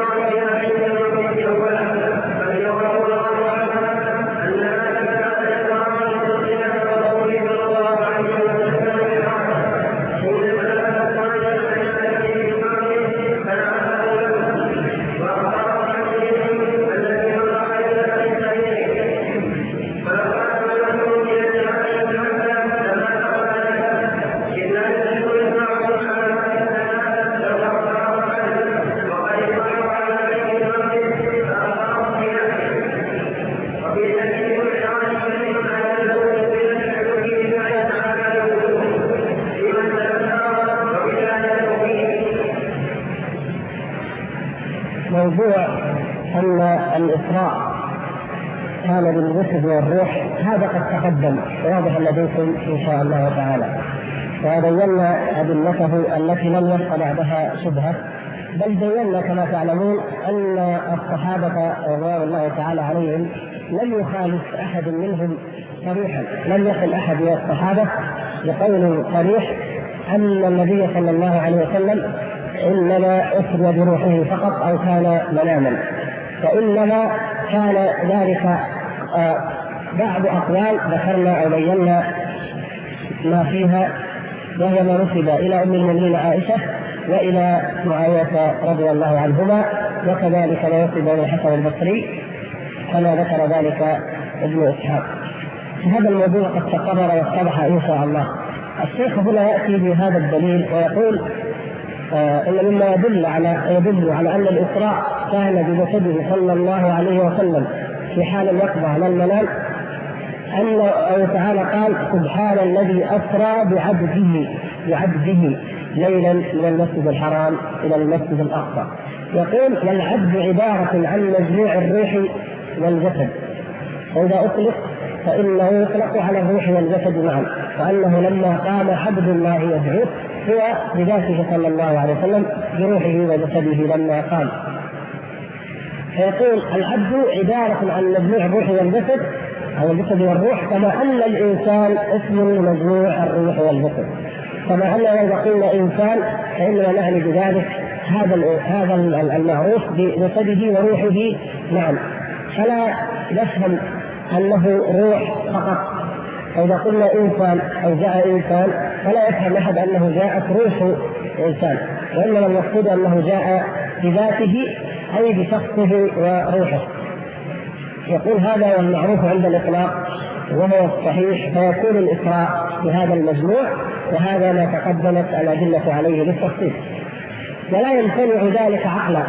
موضوع أن الإسراء كان بالجسد والروح هذا قد تقدم واضح لديكم إن شاء الله تعالى، وبينا أدلته التي لم يبق بعدها شبهة، بل بينا كما تعلمون أن الصحابة رضوان الله تعالى عليهم لم يخالف أحد منهم صريحا، لم يقل أحد من الصحابة بقول صريح أن النبي صلى الله عليه وسلم إنما أسري بروحه فقط أو كان مناما، وإنما كان ذلك بعض أقوال ذكرنا أو بينا ما فيها، وهي ما نسب إلى أم المؤمنين عائشة وإلى معاوية رضي الله عنهما، وكذلك ما ينسب إلى الحسن البصري كما ذكر ذلك ابن إسحاق. هذا الموضوع قد تقرر واتضح إن شاء الله. الشيخ هنا يأتي بهذا الدليل ويقول إن مما يدل على أن الإسراء كان بجسده صلى الله عليه وسلم في حال اليقظة على المنام أن الله تعالى قال سبحان الذي أسرى بعبده ليلا من المسجد الحرام إلى المسجد الأقصى. يقول والعبد عبارة عن مجموع الروح والجسد، وإذا أطلق فإنه يطلق على الروح والجسد معا، وأنه لما قام عبد الله يدعوه هو بذاته صلى الله عليه وسلم بروحه وجسده لما قام. فيقول العبد عبارة عن مجموع الروح والجسد أو الجسد والروح، كما أن الإنسان اسم مجموع الروح والجسد، كما أننا إذا قلنا إنسان فإننا نعني بذلك هذا المعروف بجسده وروحه معا، فلا نفهم أنه روح فقط. فإذا قلنا إنسان أو جاء إنسان فلا يفهم أحد أنه جاءت روح إنسان، وإنما المقصود أنه جاء بذاته أي بشخصه وروحه. يقول هذا هو المعروف عند الإطلاق وهو الصحيح، فيكون الإسراء بهذا المجموع، وهذا ما تقدمت الأدلة عليه بالتفصيل، ولا يمتنع ذلك عقلا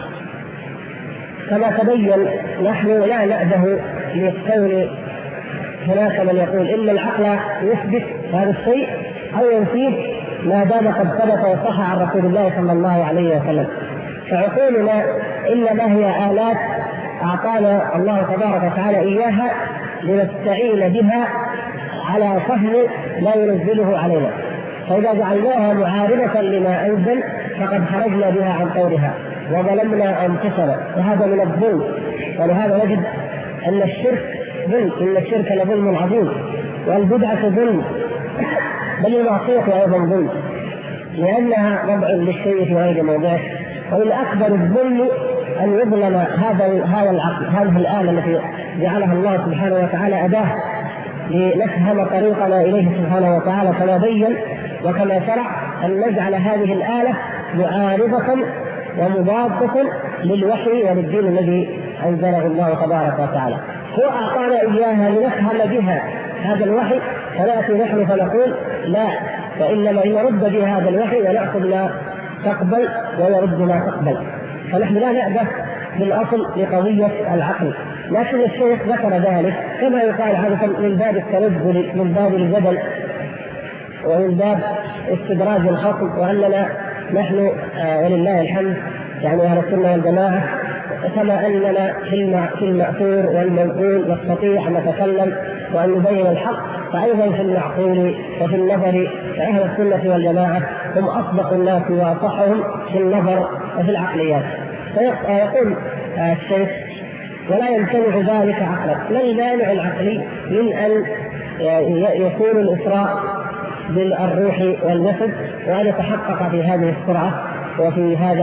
كما تبين. نحن لا نأبه للقول هناك من يقول إن العقل يثبت هذا الشيء أو ينفيه ما دام قد ثبت وصح عن رسول الله صلى الله عليه وسلم، فعقولنا إنما هي آلات أعطانا الله تبارك وتعالى إياها لنستعين بها على فهم لا ينزله علينا، فإذا جعلناها معارضة لما أنزل فقد خرجنا بها عن طورها وظلمنا أنفسنا، وهذا من الظلم. ولهذا نجد أن الشرك ظلم، إن الشرك لظلم عظيم، والبدعة ظلم، بل المعصية أيضا ظلم، لأنها وضع للشيء في غير موضعه. ومن أكبر الظلم أن يظلم هذا العقل، هذه الآلة التي جعلها الله سبحانه وتعالى أداة لنفهم طريقنا إليه سبحانه وتعالى، كما بين وكما شرع أن نجعل هذه الآلة معارضة ومضادة للوحي وللدين الذي أنزله الله تبارك وتعالى. هو أعطانا إياها لنفهم بها هذا الوحي، فنأتي نحن فنقول لا، فإنما يرد بها هذا الوحي ونأخذ ما تقبل ويرد ما تقبل، فنحن لا نأبه بالأصل لقضية العقل. لكن الشيخ ذكر ذلك كما يقال عادة من باب التنزل، من باب الجدل، ومن باب استدراج الخصم، وأننا نحن ولله الحمد يعني أهل السنة والجماعة كما أننا في المأثور والمنقول نستطيع أن نتكلم وأن نبين الحق، فأيضا في المعقول وفي النظر فأهل السنة والجماعة هم أصدق الناس وأصحهم في النظر وفي العقليات. فيقول الشيخ ولا يمتنع ذلك عقلا. ما المانع العقلي من أن يكون الإسراء بالروح والجسد وأن يتحقق في هذه السرعة وفي هذا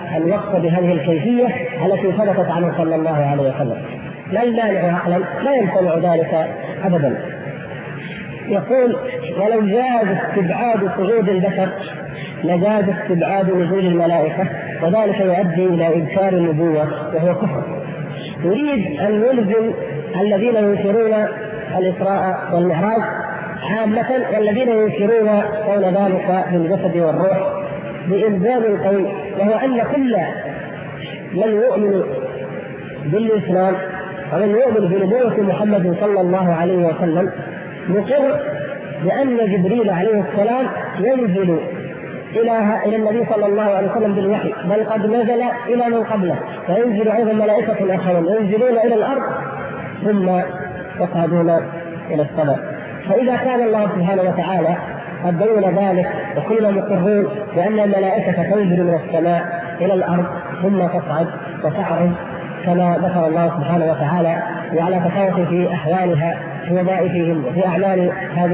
الوقت بهذه الكيفية التي ثبتت عنه صلى الله عليه وسلم. لا المانع عقلا، لا يمتنع ذلك أبدا. يقول: ولو جاز استبعاد صعود البشر لجاز استبعاد نزول الملائكة، وذلك يؤدي إلى إنكار النبوة وهو كفر. يريد أن يلزم الذين ينكرون الإسراء والمعراج عامة والذين ينكرون قول ذلك بالجسد والروح بإلزام القول، وهو أن كل من يؤمن بالإسلام ومن يؤمن بنبوة محمد صلى الله عليه وسلم مقر بأن جبريل عليه السلام ينزل إلى النبي صلى الله عليه وسلم بالوحي، بل قد نزل إلى من قبله، وينزل أيضا ملائكة آخرون ينزلون إلى الأرض ثم يصعدون إلى السماء. فإذا كان الله سبحانه وتعالى قد بين ذلك وكلنا مقرون بأن الملائكة تنزل من السماء إلى الأرض ثم تصعد وتعرج كما ذكر الله سبحانه وتعالى، وعلى تفاوت في أحوالها في وظائفهم وفي أعمال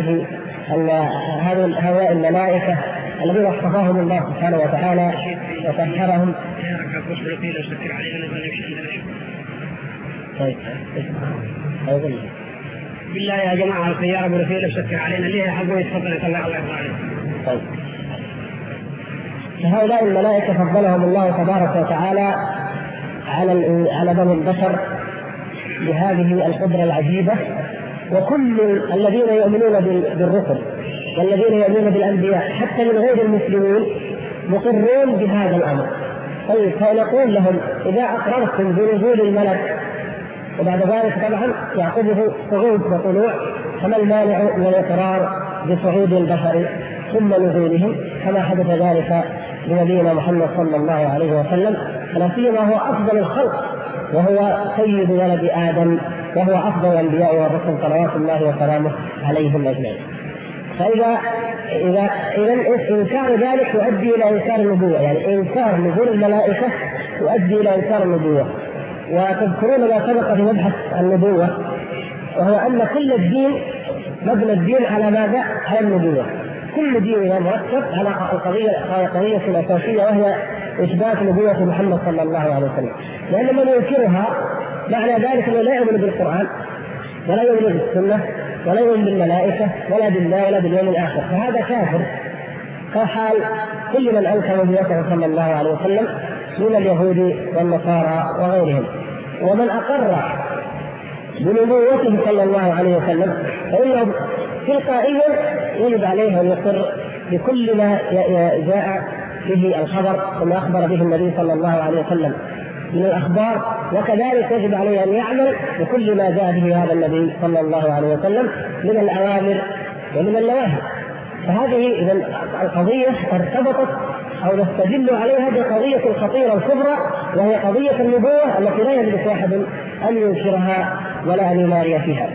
هؤلاء الملائكة الذين اصطفاهم الله سبحانه وتعالى وطهرهم. بالله يا جماعة الخيار ابو رفيق شكر علينا ليه حقوا يتفضل الله يرضى عليه. طيب، هؤلاء الملائكة فضلهم الله تبارك وتعالى على بني البشر بهذه القدرة العجيبة، وكل الذين يؤمنون بالرسل والذين يؤمنون بالأنبياء حتى من غير المسلمين مقرون بهذا الأمر. طيب، فنقول لهم: إذا أقررتم بنزول الملك وبعد ذلك طبعا يعقبه صعود وطلوع، فما المانع من الإقرار بصعود البشر ثم نزولهم كما حدث ذلك لنبينا محمد صلى الله عليه وسلم، لا سيما هو أفضل الخلق وهو سيد ولد آدم وهو أفضل الأنبياء والرسل صلوات الله وسلامه عليهم أجمعين. فإذا إنكار ذلك يؤدي إلى إنكار النبوة، يعني إنكار نزول الملائكة يؤدي إلى إنكار النبوة. وتذكرون ما سبق في مبحث النبوة، وهو أن كل الدين مبنى الدين على ماذا؟ على النبوة. كل دين مرتب على قضية أساسية وهي إثبات نبوة محمد صلى الله عليه وسلم، لأن من ينكرها معنى ذلك أنه لا يؤمن بالقرآن ولا يؤمن بالسنة ولا يؤمن بالملائكة ولا بالله ولا باليوم الآخر، فهذا كافر كحال كل من أنكر نبوته صلى الله عليه وسلم من اليهود والنصارى وغيرهم. ومن أقر بنبوته صلى الله عليه وسلم فإنه تلقائيا يجب عليه أن يقر بكل ما جاء به الخبر وما أخبر به النبي صلى الله عليه وسلم من الأخبار، وكذلك يجب عليه أن يعمل بكل ما جاء به هذا النبي صلى الله عليه وسلم من الأوامر ومن النواهي. فهذه إذا القضية ارتبطت أو نستدل عليها بقضية خطيرة كبرى، وهي قضية النبوة التي لا يملك واحد أن ينكرها ولا أن يماري فيها.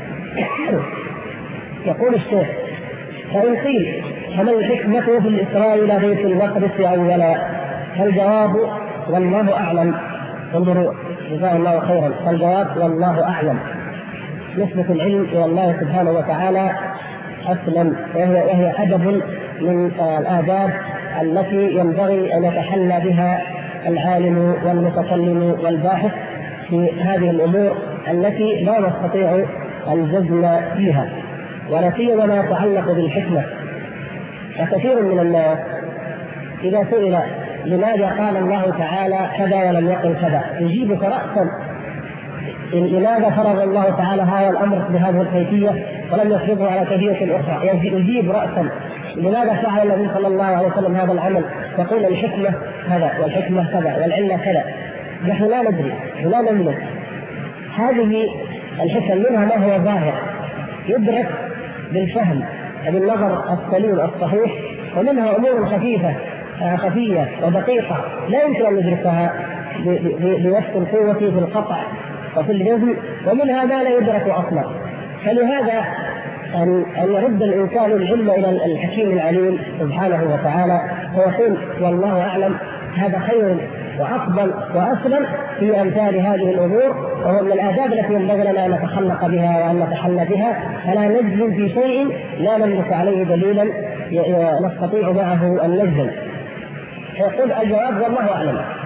يقول الشيخ: فإن قيل فما الحكمة في الإسراء إلى بيت المقدس أولا؟ فالجواب والله أعلم. انظروا جزاه الله خيرا، فالجواب والله أعلم. نسبة العلم إلى الله سبحانه وتعالى أسلم، وهي أدب من الآداب التي ينبغي أن يتحلى بها العالم والمتكلم والباحث في هذه الأمور التي لا نستطيع الجزم فيها، ولا سيما ما يتعلق بالحكمة. وكثير من الناس إذا سئل لماذا قال الله تعالى كذا ولم يقل كذا يجيبك رأسا. لماذا فرض الله تعالى هذا الأمر بهذه الكيفية ولم يفرضه على كيفية أخرى؟ يجيب رأسا. لماذا فعل النبي صلى الله عليه وسلم هذا العمل؟ يقول الحكمة كذا والحكمة كذا والعلة كذا. نحن لا ندري ولا نملك هذه الحكم، منها ما هو ظاهر يدرك بالفهم وبالنظر السليم الصحيح، ومنها أمور خفية ودقيقة لا يمكن أن ندركها بوصف القوة في القطع وفي الجزم، ومنها ما لا يدرك أصلا. فلهذا أن يرد الإنسان العلم إلى الحكيم العليم سبحانه وتعالى ويقول والله أعلم، هذا خير وأفضل وأسلم في أمثال هذه الأمور، وهو من الآداب التي ينبغي لنا أن نتخلق بها وأن نتحلى بها، فلا نجزم في شيء لا نملك عليه دليلا نستطيع معه أن نجزم. فيقول الجواب والله أعلم.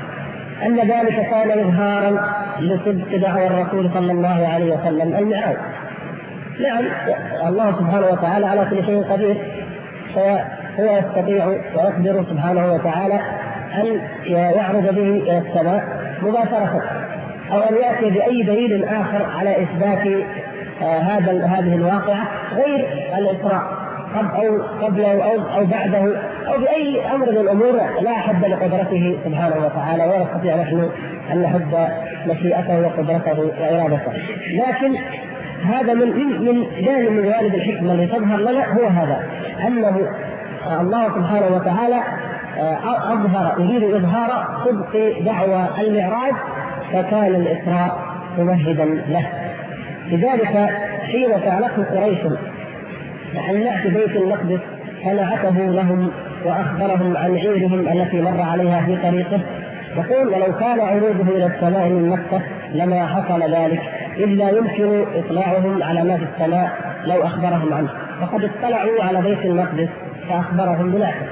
أن ذلك كان إظهارا لصدق دعوى الرسول صلى الله عليه وسلم المعراج. نعم، الله سبحانه وتعالى على كل شيء قدير، هو يستطيع ويقدر سبحانه وتعالى أن يعرض به إلى السماء مباشرة، أو أن يأتي بأي دليل آخر على إثبات هذه الواقعة غير الإسراء قبله أو بعده، أو بأي أمر من الأمور لا حد لقدرته سبحانه وتعالى، ولا نستطيع نحن أن نحد مشيئته وقدرته وإرادته. لكن هذا من جانب من جوانب الحكمة اللي تظهر لنا هو هذا، أنه الله سبحانه وتعالى يريد إظهار صدق دعوى المعراج، فكان الإسراء ممهدا له. لذلك حين سألته قريش عن نعت بيت المقدس فنعته لهم وأخبرهم عن عيرهم التي مر عليها في طريقه، يقول: ولو كان عروضه إلى السماء من مكة لما حصل ذلك، إذ لا يمكن إطلاعهم على ما في السماء لو أخبرهم عنه، فقد اطلعوا على بيت المقدس فأخبرهم بنعته.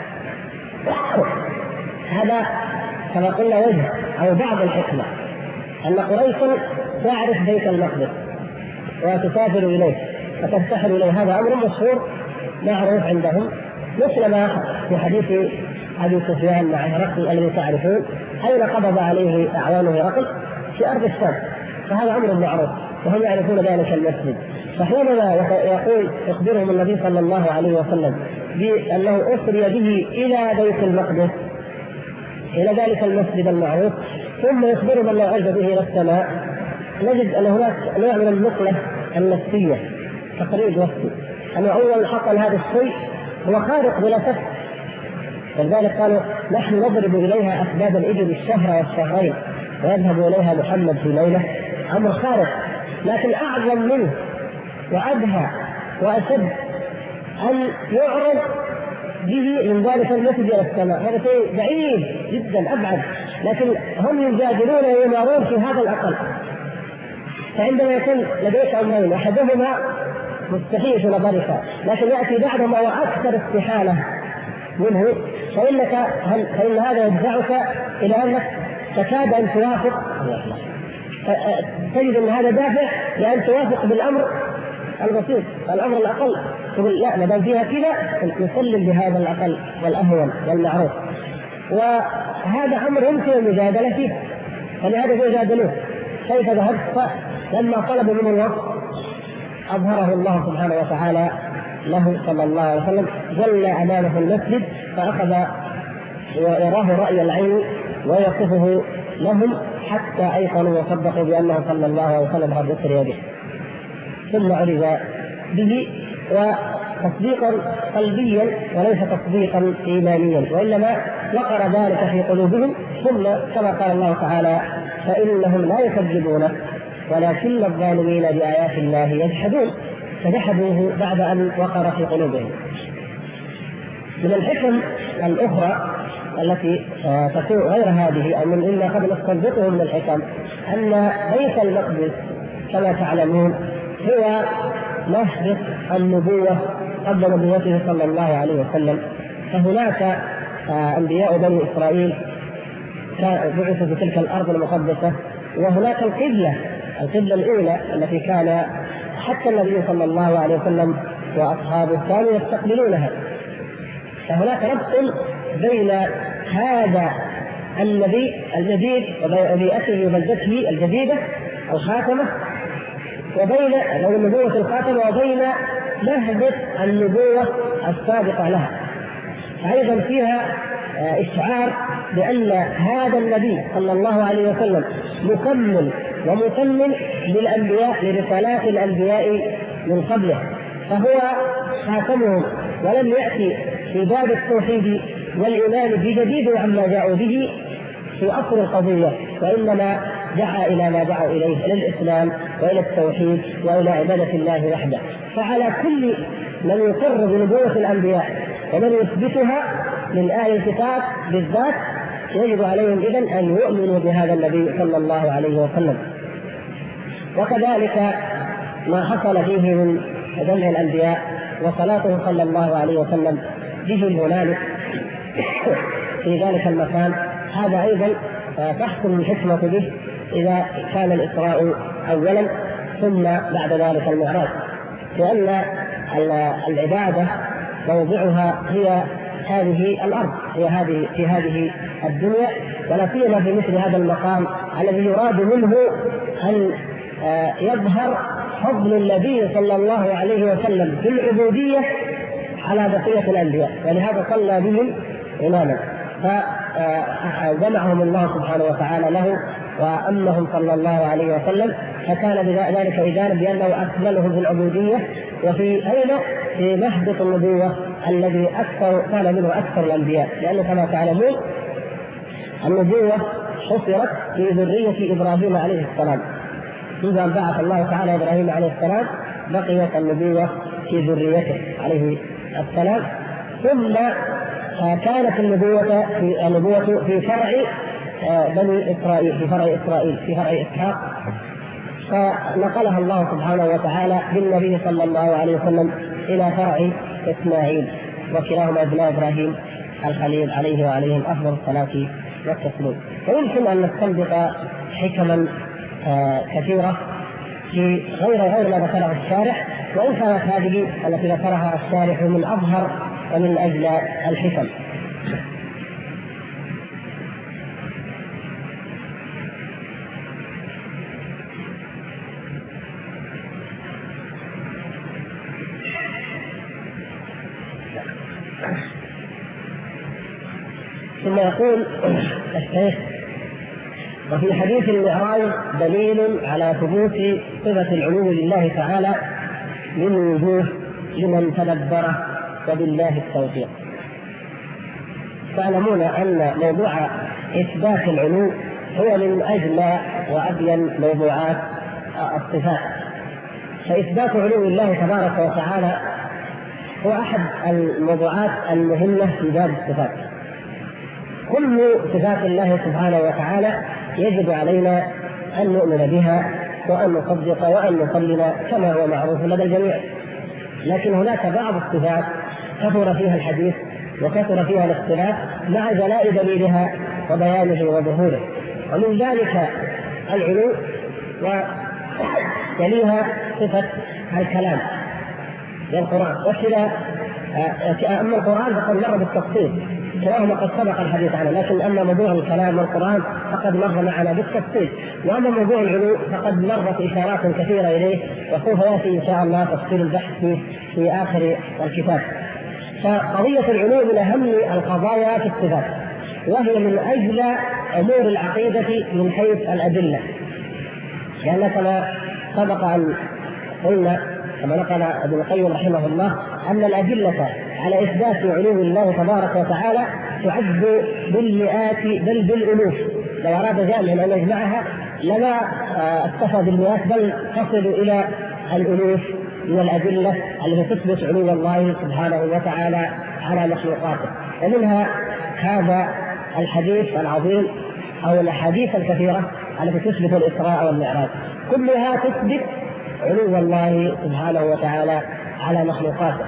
هذا كما قلنا وجه أو بعض الحكمة، أن قريش تعرف بيت المقدس وتسافر إليه وتفتحر إليه، هذا أمر مشهور معروف عندهم، مثل ما في حديث أبي سفيان مع هرقل الذي تعرفون أين قبض عليه أعوانه هرقل؟ في أرض الشام، فهذا أمر معروف وهم يعرفون ذلك المسجد. فحينما يخبرهم النبي صلى الله عليه وسلم بأنه أسري به إلى بيت المقدس، إلى ذلك المسجد المعروف، ثم يخبرهم أنه عز به إلى السماء، نجد أن هناك نوع من النقلة النفسية، تقريب نفسي، أنه أول حصل هذا الشيء هو خارق بلا شك. ولذلك قالوا: نحن نضرب إليها أسباب الإبل الشهر والشهرين ويذهب إليها محمد في ليلة، أمر خارق. لكن أعظم منه وأدهى وأشد أن يعرض به من ذلك المسجد إلى السماء، هذا شيء بعيد جدا أبعد، لكن هم يجادلون ويمارون في هذا الأقل. فعندما يكون لديك أمرين أحدهما مستحيل في نظرك، لكن يأتي بعدما هو أكثر استحالة منه، فإن هذا يدفعك إلى أنك تكاد أن توافق، تجد أن هذا دافع لأن توافق بالأمر البسيط، الأمر الأقل، تقول لا، ما دام فيها كذا نسلم بهذا الأقل والأهون والمعروف. وهذا أمر يمكن المجادلة فيه، فلهذا يجادلوه. كيف ذهبت؟ لما طلبوا منه الوقت أظهره الله سبحانه وتعالى له صلى الله عليه وسلم، جل أمامه المسجد فأخذ يراه رأي العين ويصفه لهم حتى أيقنوا وصدقوا بأنه صلى الله عليه وسلم قد أسري به. ثم عرض به وتصديقا قلبيا وليس تصديقا إيمانيا، وإنما وقر ذلك في قلوبهم. ثم كما قال الله تعالى: فإنهم لا يكذبون ولكن الظالمين بآيات الله يجحدون، فجحدوه بعد أن وقر في قلوبهم. من الحكم الأخرى التي تكون غير هذه أو من إلا قد نستنبطه من الحكم أن بيت المقدس كما تعلمون هو مهبط النبوة قبل نبوته صلى الله عليه وسلم. فهناك أنبياء بني إسرائيل بعثوا في تلك الأرض المقدسة، وهناك القبلة الأولى التي كان حتى النبي صلى الله عليه وسلم وأصحابه كانوا يستقبلونها. فهناك ربط بين هذا النبي الجديد وبيئته وبلدته الجديدة الخاتمة وبين النبوة الخاتمة وبين نهضة النبوة السابقة لها. أيضا فيها إشعار بأن هذا النبي صلى الله عليه وسلم مكمل ومتمم للأنبياء لرسالات الأنبياء من قبله، فهو خاتمهم، ولم يأتي في باب التوحيد والإيمان بجديد عما جاءوا به في أصل القضية، وإنما دعا إلى ما دعوا إليه، إلى الإسلام وإلى التوحيد وإلى عبادة الله وحده. فعلى كل من يقر بنبوة الأنبياء ومن يثبتها من أهل الكتاب بالذات يجب عليهم إذن أن يؤمنوا بهذا النبي صلى الله عليه وسلم. وكذلك ما حصل فيه من جمع الأنبياء وصلاته صلى الله عليه وسلم به هنالك في ذلك المكان هذا أيضا تحكم الحكمة به إذا كان الإسراء أولا ثم بعد ذلك المعراج، لأن العبادة موضعها هي هذه الأرض، هي في هذه الدنيا، ولا سيما في مثل هذا المقام الذي يراد منه أن يظهر فضل النبي صلى الله عليه وسلم في العبودية على بقية الأنبياء، ولهذا صلى بهم إماما فجمعهم الله سبحانه وتعالى له وأمهم صلى الله عليه وسلم، فكان بذلك إذانا بأنه أكملهم في العبودية وفي أيضا في مهبط النبوة الذي كان منه أكثر الأنبياء، لأنه كما تعلمون النبوة حصرت في ذرية إبراهيم عليه السلام، إذا بعث الله تعالى إبراهيم عليه السلام بقيت النبوة في ذريته عليه السلام، ثم كانت النبوة في فرع بني إسرائيل، في فرع إسحاق، فنقلها الله سبحانه وتعالى بالنبي صلى الله عليه وسلم إلى فرع إسماعيل، وكلاهما ابناء إبراهيم الخليل عليه وعليهم أفضل الصلاة والتسليم. ويمكن أن نستنبط حكما كثيرة في غير ما ذكره الشارح، وإن كانت هذه التي ذكرها الشارح من أظهر ومن أجل الحكم. ثم يقول الشيخ: وفي حديث المعراج دليل على ثبوت صفة العلو لله تعالى من وجوه لمن تدبره وبالله التوفيق. تعلمون أن موضوع إثبات العلو هو من أجمع وأبين موضوعات الصفات، فإثبات علو الله تبارك وتعالى هو أحد الموضوعات المهمة في باب الصفات. كل صفات الله سبحانه وتعالى يجب علينا أن نؤمن بها وأن نصدق وأن نسلم كما هو معروف لدى الجميع، لكن هناك بعض الصفات كثر فيها الحديث وكثر فيها الاختلاف مع جلاء دليلها وبيانه وظهوره، ومن ذلك العلو، ويليها صفة الكلام للقرآن. وكذا أما القرآن فقد مر بالتفصيل كلاهما قد سبق الحديث عنه، لكن أما موضوع الكلام والقرآن فقد مر معنا بالتفصيل، وأما موضوع العلو فقد مرت إشارات كثيرة إليه، وسوف يأتي إن شاء الله تفصيل البحث في آخر الكتاب. فقضية العلو من أهم القضايا في الصفات، وهي من أجل أمور العقيدة من حيث الأدلة، لأن كما سبق أن قلنا كما نقل ابن القيم رحمه الله أن الأدلة على إثبات علو الله تبارك وتعالى تعد بالمئات بل بالألوف، لو أراد جامع أن يجمعها لما اكتفى بالمئات بل تصل إلى الألوف من الأدلة التي تثبت علو الله سبحانه وتعالى على مخلوقاته. ومنها هذا الحديث العظيم أو الأحاديث الكثيرة التي تثبت الإسراء والمعراج، كلها تثبت علو الله سبحانه وتعالى على مخلوقاته.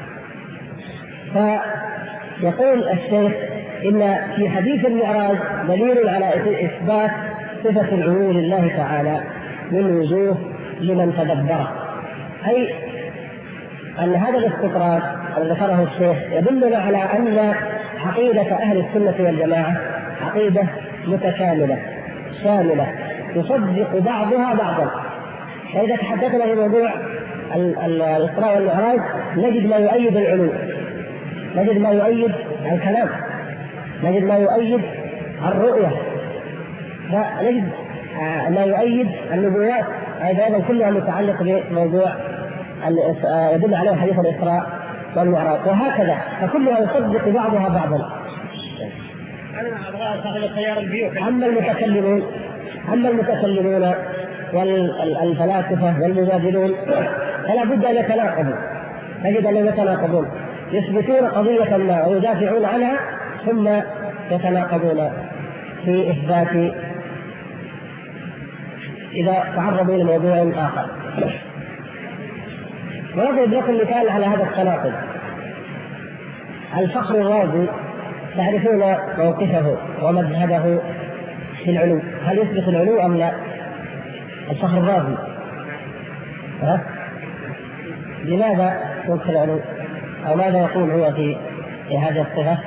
فيقول الشيخ إن في حديث المعراج دليل على إثبات صفة العلو لله تعالى من وجوه لمن تدبره، أي أن هذا الاستطراد الذي ذكره الشيخ يدلنا على أن عقيدة أهل السنة والجماعة عقيدة متكاملة شاملة يصدق بعضها بعضا. فإذا تحدثنا في موضوع الإسراء والمعراج نجد ما يؤيد العلو، نجد ما يؤيد الكلام، نجد ما يؤيد الرؤية، نجد ما يؤيد النبوات، أيضا كلها متعلق بموضوع يدل عليه حديث الإسراء والمعراج، وهكذا فكلها يصدق بعضها بعضا. أما المتكلمون والفلاسفة والمجادلون فلا بد أن يتناقضوا، نجد أنهم يتناقضون، يثبتون قضية ما ويدافعون عنها ثم يتناقضون في إثبات إذا تعرضوا لموضوع آخر. وأضرب لكم مثال على هذا التناقض. الفخر الرازي تعرفون موقفه ومذهبه في العلو، هل يثبت العلو أم لا؟ الفخر الرازي لماذا ينكر العلو أو ماذا يقول هو في هذه الصفة؟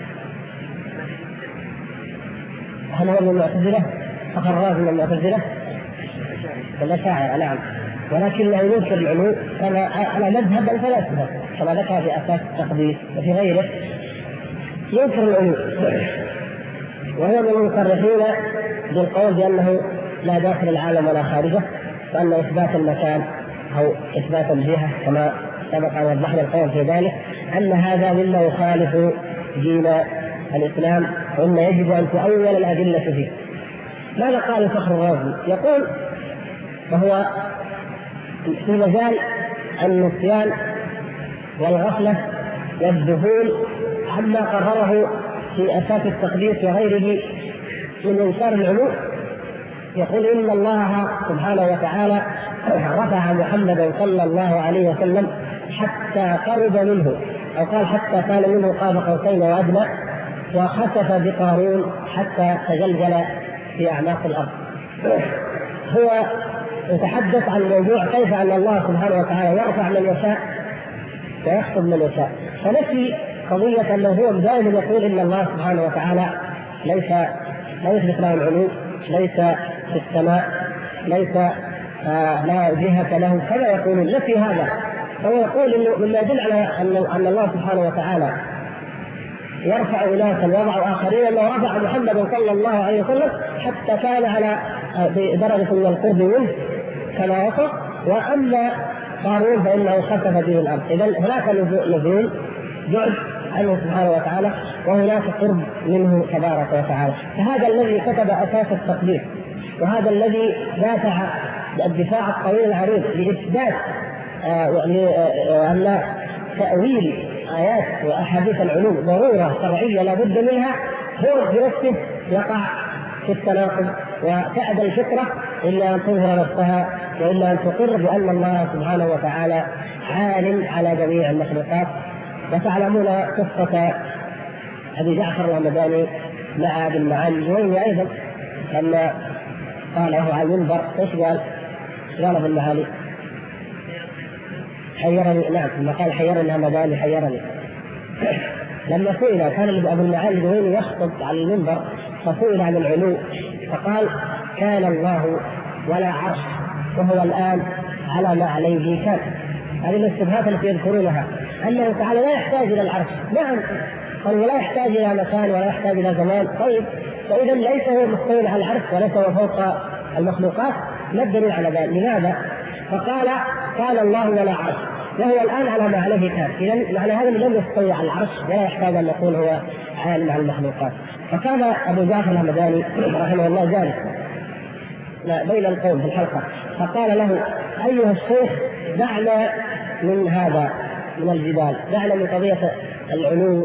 هل هو من المعتزلة؟ فخر الرازي من المعتزلة والأشاعرة؟ نعم، ولكنه ينكر العلو على مذهب الفلاسفة كما ذكر في أساس التقديس وفي غيره، ينكر العلو، وهو من المصرحين بالقول بأنه لا داخل العالم ولا خارجه، وأن إثبات المكان أو إثبات الجهة كما سبق أن وضحنا القول في ذلك أن هذا مما يخالف دين الإسلام، وأن يجب أن تؤول الأدلة فيه. ماذا قال فخر الرازي؟ يقول وهو في مجال النسيان والغفلة والذهول عما قرره في أساس التقديس وغيره من إنكار العلو، يقول إن الله سبحانه وتعالى رفع محمدا صلى الله عليه وسلم حتى قرب منه، أو قال حتى كان منه قاب قوسين وأدنى، وخسف بقارون حتى تجلجل في أعماق الأرض. هو يتحدث عن موضوع كيف أن الله سبحانه وتعالى يرفع من يشاء ويخفض من يشاء، فنفي قضية أنه هو دائما يقول إن الله سبحانه وتعالى لا يثبت له العلو، ليس في السماء، ليس لا جهة له كما يقولون. نفي هذا، هو يقول إنه مما يدل على أن الله سبحانه وتعالى يرفع أناسا ويضع آخرين، أنه رفع محمدا صلى الله عليه وسلم حتى كان على درجة من القرب منه كما وصف، وأما قارون فإنه خسف به الأرض. إذن هناك نزول بعد عنه سبحانه وتعالى، وهناك قرب منه تبارك وتعالى. فهذا الذي كتب أساس التقدير، وهذا الذي دافع الدفاع الطويل العريض لإثبات أن تأويل آيات وأحاديث العلو ضرورة شرعية لا بد منها، هو بنفسه يقع في التناقض، وتأبى الفكرة إلا أن تظهر نفسها وإلا أن تقر بأن الله سبحانه وتعالى عالم على جميع المخلوقات. وتعلمون قصة أبي جعفر الهمداني مع ابن معالي الجويني أيضا، لما قال له على المنبر ايش قال؟ قال ابن معالي حيرني، نعم، لما قال حيرني الهمداني حيرني. لما سئل كان ابو المعالي الجويني يخطب على المنبر فسئل عن العلو فقال كان الله ولا عرش وهو الآن على ما عليه كان. هذه الشبهات التي يذكرونها أنه تعالى لا يحتاج إلى العرش، نعم، قال ولا يحتاج إلى مكان ولا يحتاج إلى زمان. طيب فإذا ليس هو مستوي على العرش وليس هو فوق المخلوقات، ما الدليل على ذلك؟ لماذا؟ فقال قال الله ولا عرش وهو الآن على ما عليه كان. إذا معنى هذا لم يستوي على العرش ولا يحتاج أن يكون هو عالم على المخلوقات. فكان أبو جعفر الهمداني رحمه الله جالس بين القوم في الحلقة، فقال له أيها الشيخ دعنا من هذا من الجبال، دعنا من قضية العلو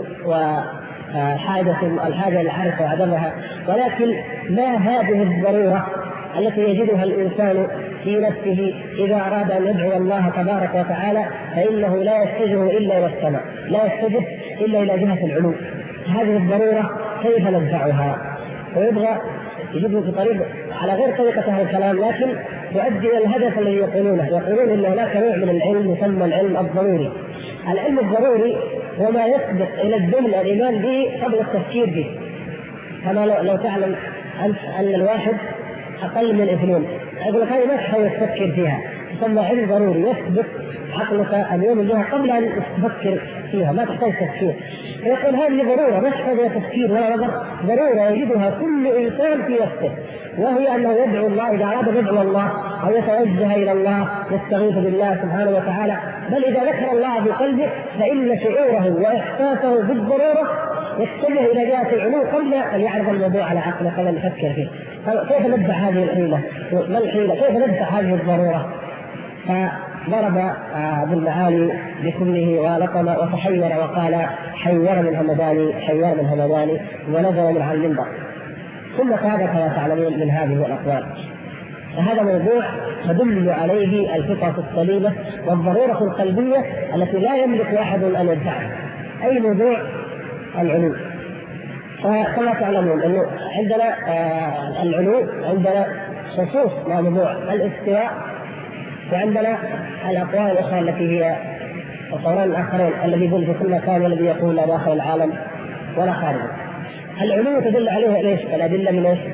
الحاجة للعرش وعدمها، ولكن ما هذه الضرورة التي يجدها الإنسان في نفسه إذا أراد أن يدعو الله تبارك وتعالى فإنه لا يتجه إلا إلى السماء، لا يتجه إلا إلى جهة العلو. هذه الضرورة كيف ندفعها؟ ويبغى يجيبه في طريق على غير طريقة هذا الكلام، لكن يؤدي إلى الهدف الذي يقولونه. يقولون إن هناك نوع من العلم يسمى العلم الضروري. العلم الضروري هو ما يسبق إلى الذهن الإيمان به قبل التفكير به. كما لو تعلم أنت أن الواحد أقل من 2، أقول لك هذه ما تحاول تفكر فيها، يسمى علم ضروري يسبق عقلك أن يؤمن بها قبل أن تفكر فيها، ما تحتاج تفكير. فيقول هذه ضرورة ما تحتاج إلى تفكير ولا نظر، ضرورة يجدها كل إنسان في نفسه، وهي أنه يدعو الله إذا أراد يدعو الله أو يتوجه إلى الله يستغيث بالله سبحانه وتعالى، بل إذا ذكر الله بقلبه فإن شعوره وإحساسه بالضرورة يتجه إلى جهة العلو قبل أن يعرض الموضوع على عقله قبل أن يفكر فيه. كيف ندفع هذه الحيلة؟ ما الحيلة؟ كيف ندفع هذه الضرورة؟ فضرب ابو المعالي بكله ولطم وتحير وقال حيرني الهمداني ونزل من على المنبر. ثم تاب كما تعلمون من هذه الأقوال. فهذا موضوع تدل عليه الفطرة السليمة والضرورة القلبية التي لا يملك أحد أن يدفعها. أي موضوع العلو، فكما تعلمون انه عندنا العلو عندنا خصوص موضوع الاستواء، وعندنا الاقوال الاخرى التي هي القولان الاخرين الذي يقول في كل مكان والذي يقول لا داخل العالم ولا خارجه. العلو تدل عليه ليش؟ الادله من ايش؟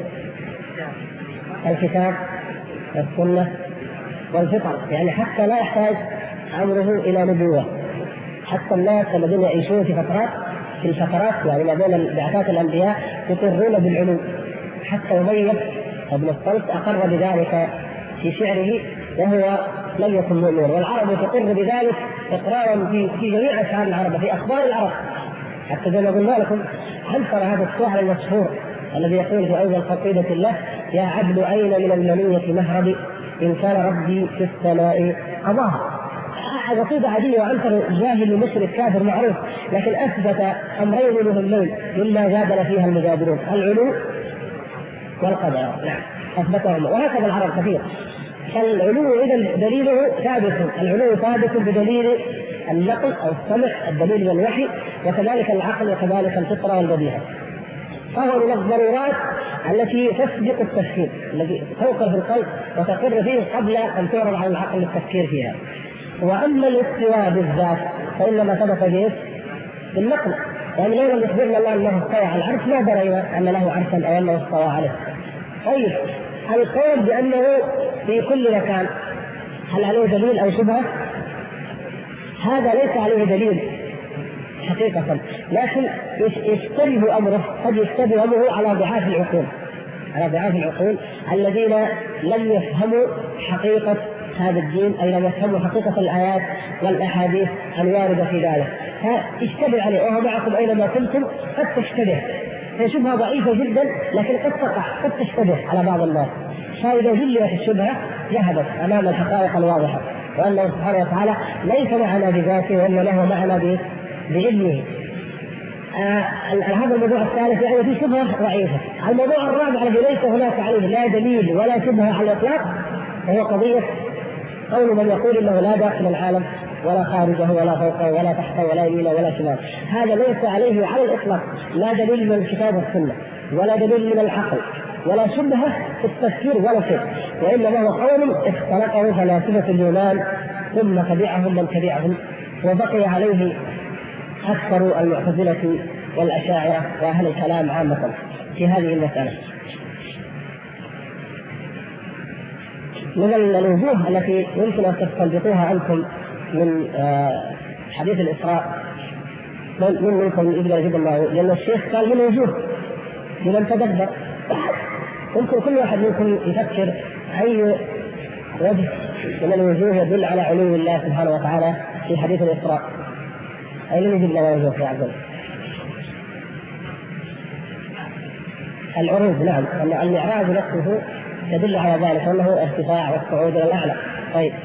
الكتاب والسنه والفطر، يعني حتى لا يحتاج امره الى نبوه. حتى الناس الذين يعيشون في الفترات يعني ما بين بعثات الانبياء يقرون بالعلو. حتى أبي بن الصلت اقر بذلك في شعره وهو لم يكن مؤمنا، والعرب تقر بذلك اقرارا في جميع اشعار العرب، في اخبار العرب. حتى زي ما قلنا لكم انكر هذا الشاعر المشهور الذي يقول في اول قصيده له: يا عبد اين من المنيه مهربي ان كان ربي في السماء قضاها. قصيده عاديه وانكر جاهل مشرك كافر معروف، لكن اثبت امرين مهمين مما جادل فيها المجادلون: العلو والقدر. اثبتهما، وهكذا العرب كثير. فالعلو اذا دليله ثابت، العلو ثابت بدليل النقل او السمع، الدليل والوحي، وكذلك العقل وكذلك الفطره والبديهه. فهو من الضرورات التي تسبق التفكير، التي توقر في القلب وتقر فيه قبل ان تعرض على العقل للتفكير فيها. واما الاستواء بالذات فانما ثبت به بالنقل، يعني لو لم يخبرنا الله انه استوى على العرش ما درينا ان له عرشا او انه استوى عليه. طيب القول بانه في كل مكان هل عليه دليل او شبهه؟ هذا ليس عليه دليل حقيقه، لكن يشتبه امره، قد يشتبه امره على ضعاف العقول الذين لم يفهموا حقيقه هذا الدين، اي لم يفهموا حقيقه الايات والاحاديث الوارده في ذلك، فاشتبه عليه. وهو معكم اينما كنتم قد تشتبه، هي شبهه ضعيفه جدا لكن قد تشتبه على بعض الناس، فاذا جليت الشبهه ذهبت امام الحقائق الواضحه، وانه سبحانه وتعالى ليس معنا بذاته وانما له معنا بعلمه. هذا الموضوع الثالث يعني في شبهه ضعيفه. الموضوع الرابع الذي ليس هناك عليه لا دليل ولا شبهه على الاطلاق وهو قضيه قول من يقول انه لا داخل العالم ولا خارجه ولا فوقه ولا تحته ولا يمينه ولا شمال. هذا ليس عليه على الاطلاق لا دليل من الكتاب والسنه ولا دليل من العقل ولا شبهه في التفكير ولا شيء، وانما هو قول اختلقه فلاسفه اليونان ثم تبعهم من تبعهم، وبقي عليه اكثر المعتزله والاشاعره واهل الكلام عامه في هذه المساله. من الوجوه التي يمكن ان تستنبطوها انتم من حديث الاسراء، منكم يقدر يجيب الله، لان الشيخ قال من وجوه لمن تدبر. يمكن كل واحد منكم يفكر اي وجه من الوجوه يدل على علو الله سبحانه وتعالى في حديث الاسراء. اي من يجيب لنا وجوه يا عبد الله؟ العروج، نعم، ان المعراج نفسه تدل على ذلك انه ارتفاع والصعود الى الاعلى. طيب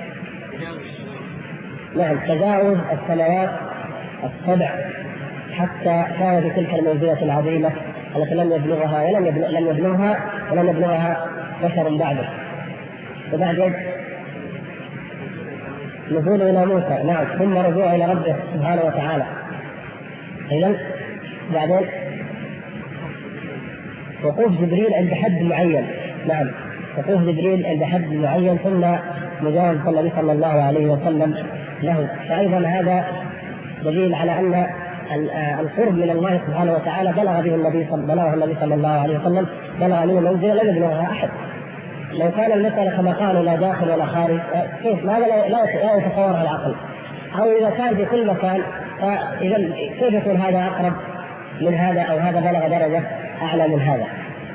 نعم، تجاوز السماوات السبع حتى كان في تلك المنزله العظيمه التي لم يبلغها ولم يبلغها بشر بعده. وبعدين نزول الى موسى، نعم، ثم رجوع الى ربه سبحانه وتعالى. اذا بعدين وقوف جبريل عند حد معين، نعم، وقوف جبريل عند حد معين ثم مجاوزة النبي صلى الله عليه وسلم له. فأيضا هذا دليل على أن القرب من الله سبحانه وتعالى بلغه النبي صلى الله عليه وسلم، بلغ منه منزلة لم يبلغها أحد. لو كان المسألة كما قالوا لا داخل ولا خارج، كيف؟ هذا لا يتصورها العقل. أو إذا كان في كل مكان فإذا كيف يكون هذا أقرب من هذا أو هذا بلغ درجة أعلى من هذا؟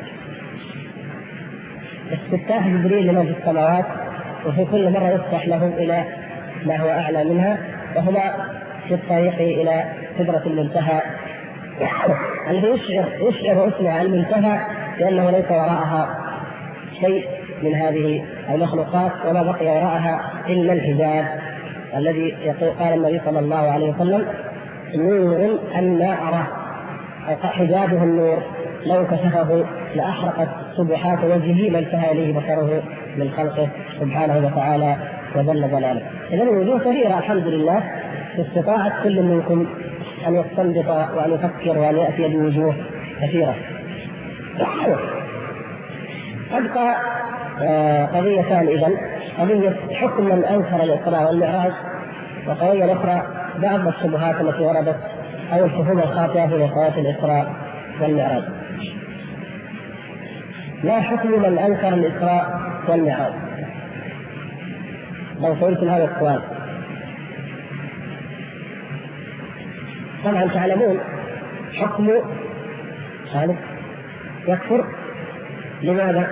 استفتاح جبريل لمن في السماوات، وفي كل مرة يفتح له إلى ما هو أعلى منها، وهما في الطريق إلى سدرة المنتهى الذي يشعر اسمها المنتهى لأنه ليس وراءها شيء من هذه المخلوقات وما بقي وراءها إلا الحجاب الذي قال النبي صلى الله عليه وسلم: نور أن أراه، حجابه النور لو كشفه لأحرقت سبحات وجهه ما انتهى إليه بصره من خلقه سبحانه وتعالى وجل جلاله. إذن الوجوه كثيرة الحمد لله، في استطاعة كل منكم أن يستنبط وأن يفكر وأن يأتي بوجوه كثيرة. تبقى قضيتان إذن: قضية حكم من أنكر الإسراء والمعراج، وقضية أخرى بعض الشبهات التي وردت أو الفهوم الخاطئة في مسألة الإسراء والمعراج. ما حكم من أنكر الإسراء والمعراج؟ لو سئلتم هذا السؤال، طبعا تعلمون حكم هذا يكفر. لماذا؟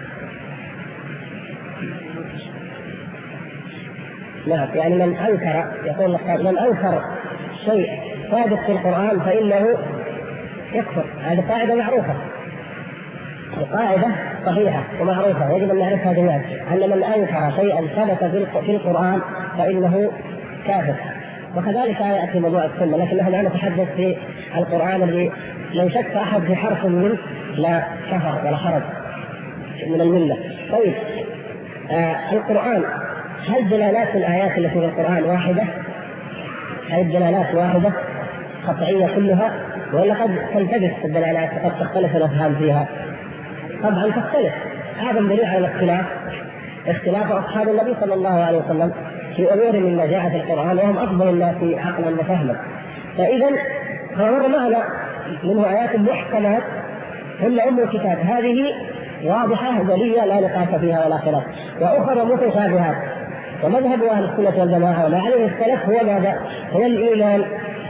نعم، يعني من أنكر، يقول من أنكر شيء ثابت في القرآن فإنه يكفر. هذه قاعدة معروفة، قاعدة صحيحة ومعروفة يجب أن نعرفها جميعا، أن من أنكر شيئا ثبت في القرآن فإنه كافر. وكذلك يأتي موضوع السنة، لكن نحن لا نتحدث في القرآن الذي لو شك أحد في حرف منه لا كفر ولا خرج من الملة. طيب القرآن، هل دلالات الآيات التي في القرآن واحدة؟ هل الدلالات واحدة قطعية كلها، ولا قد تلتبس الدلالات وقد تختلف الأفهام فيها؟ طبعا تختلف. هذا دليل على اختلاف أصحاب النبي صلى الله عليه وسلم في أمور مما جاء في القرآن، وهم أفضل الناس عقلا وفهما. فإذا مر معنا منه آيات محكمات هن أم الكتاب، هذه واضحة جلية لا نقاش فيها ولا خلاف، وأخرى متشابهات. ومذهب أهل السنة والجماعة وما عليه السلف هو ماذا؟ هو الإيمان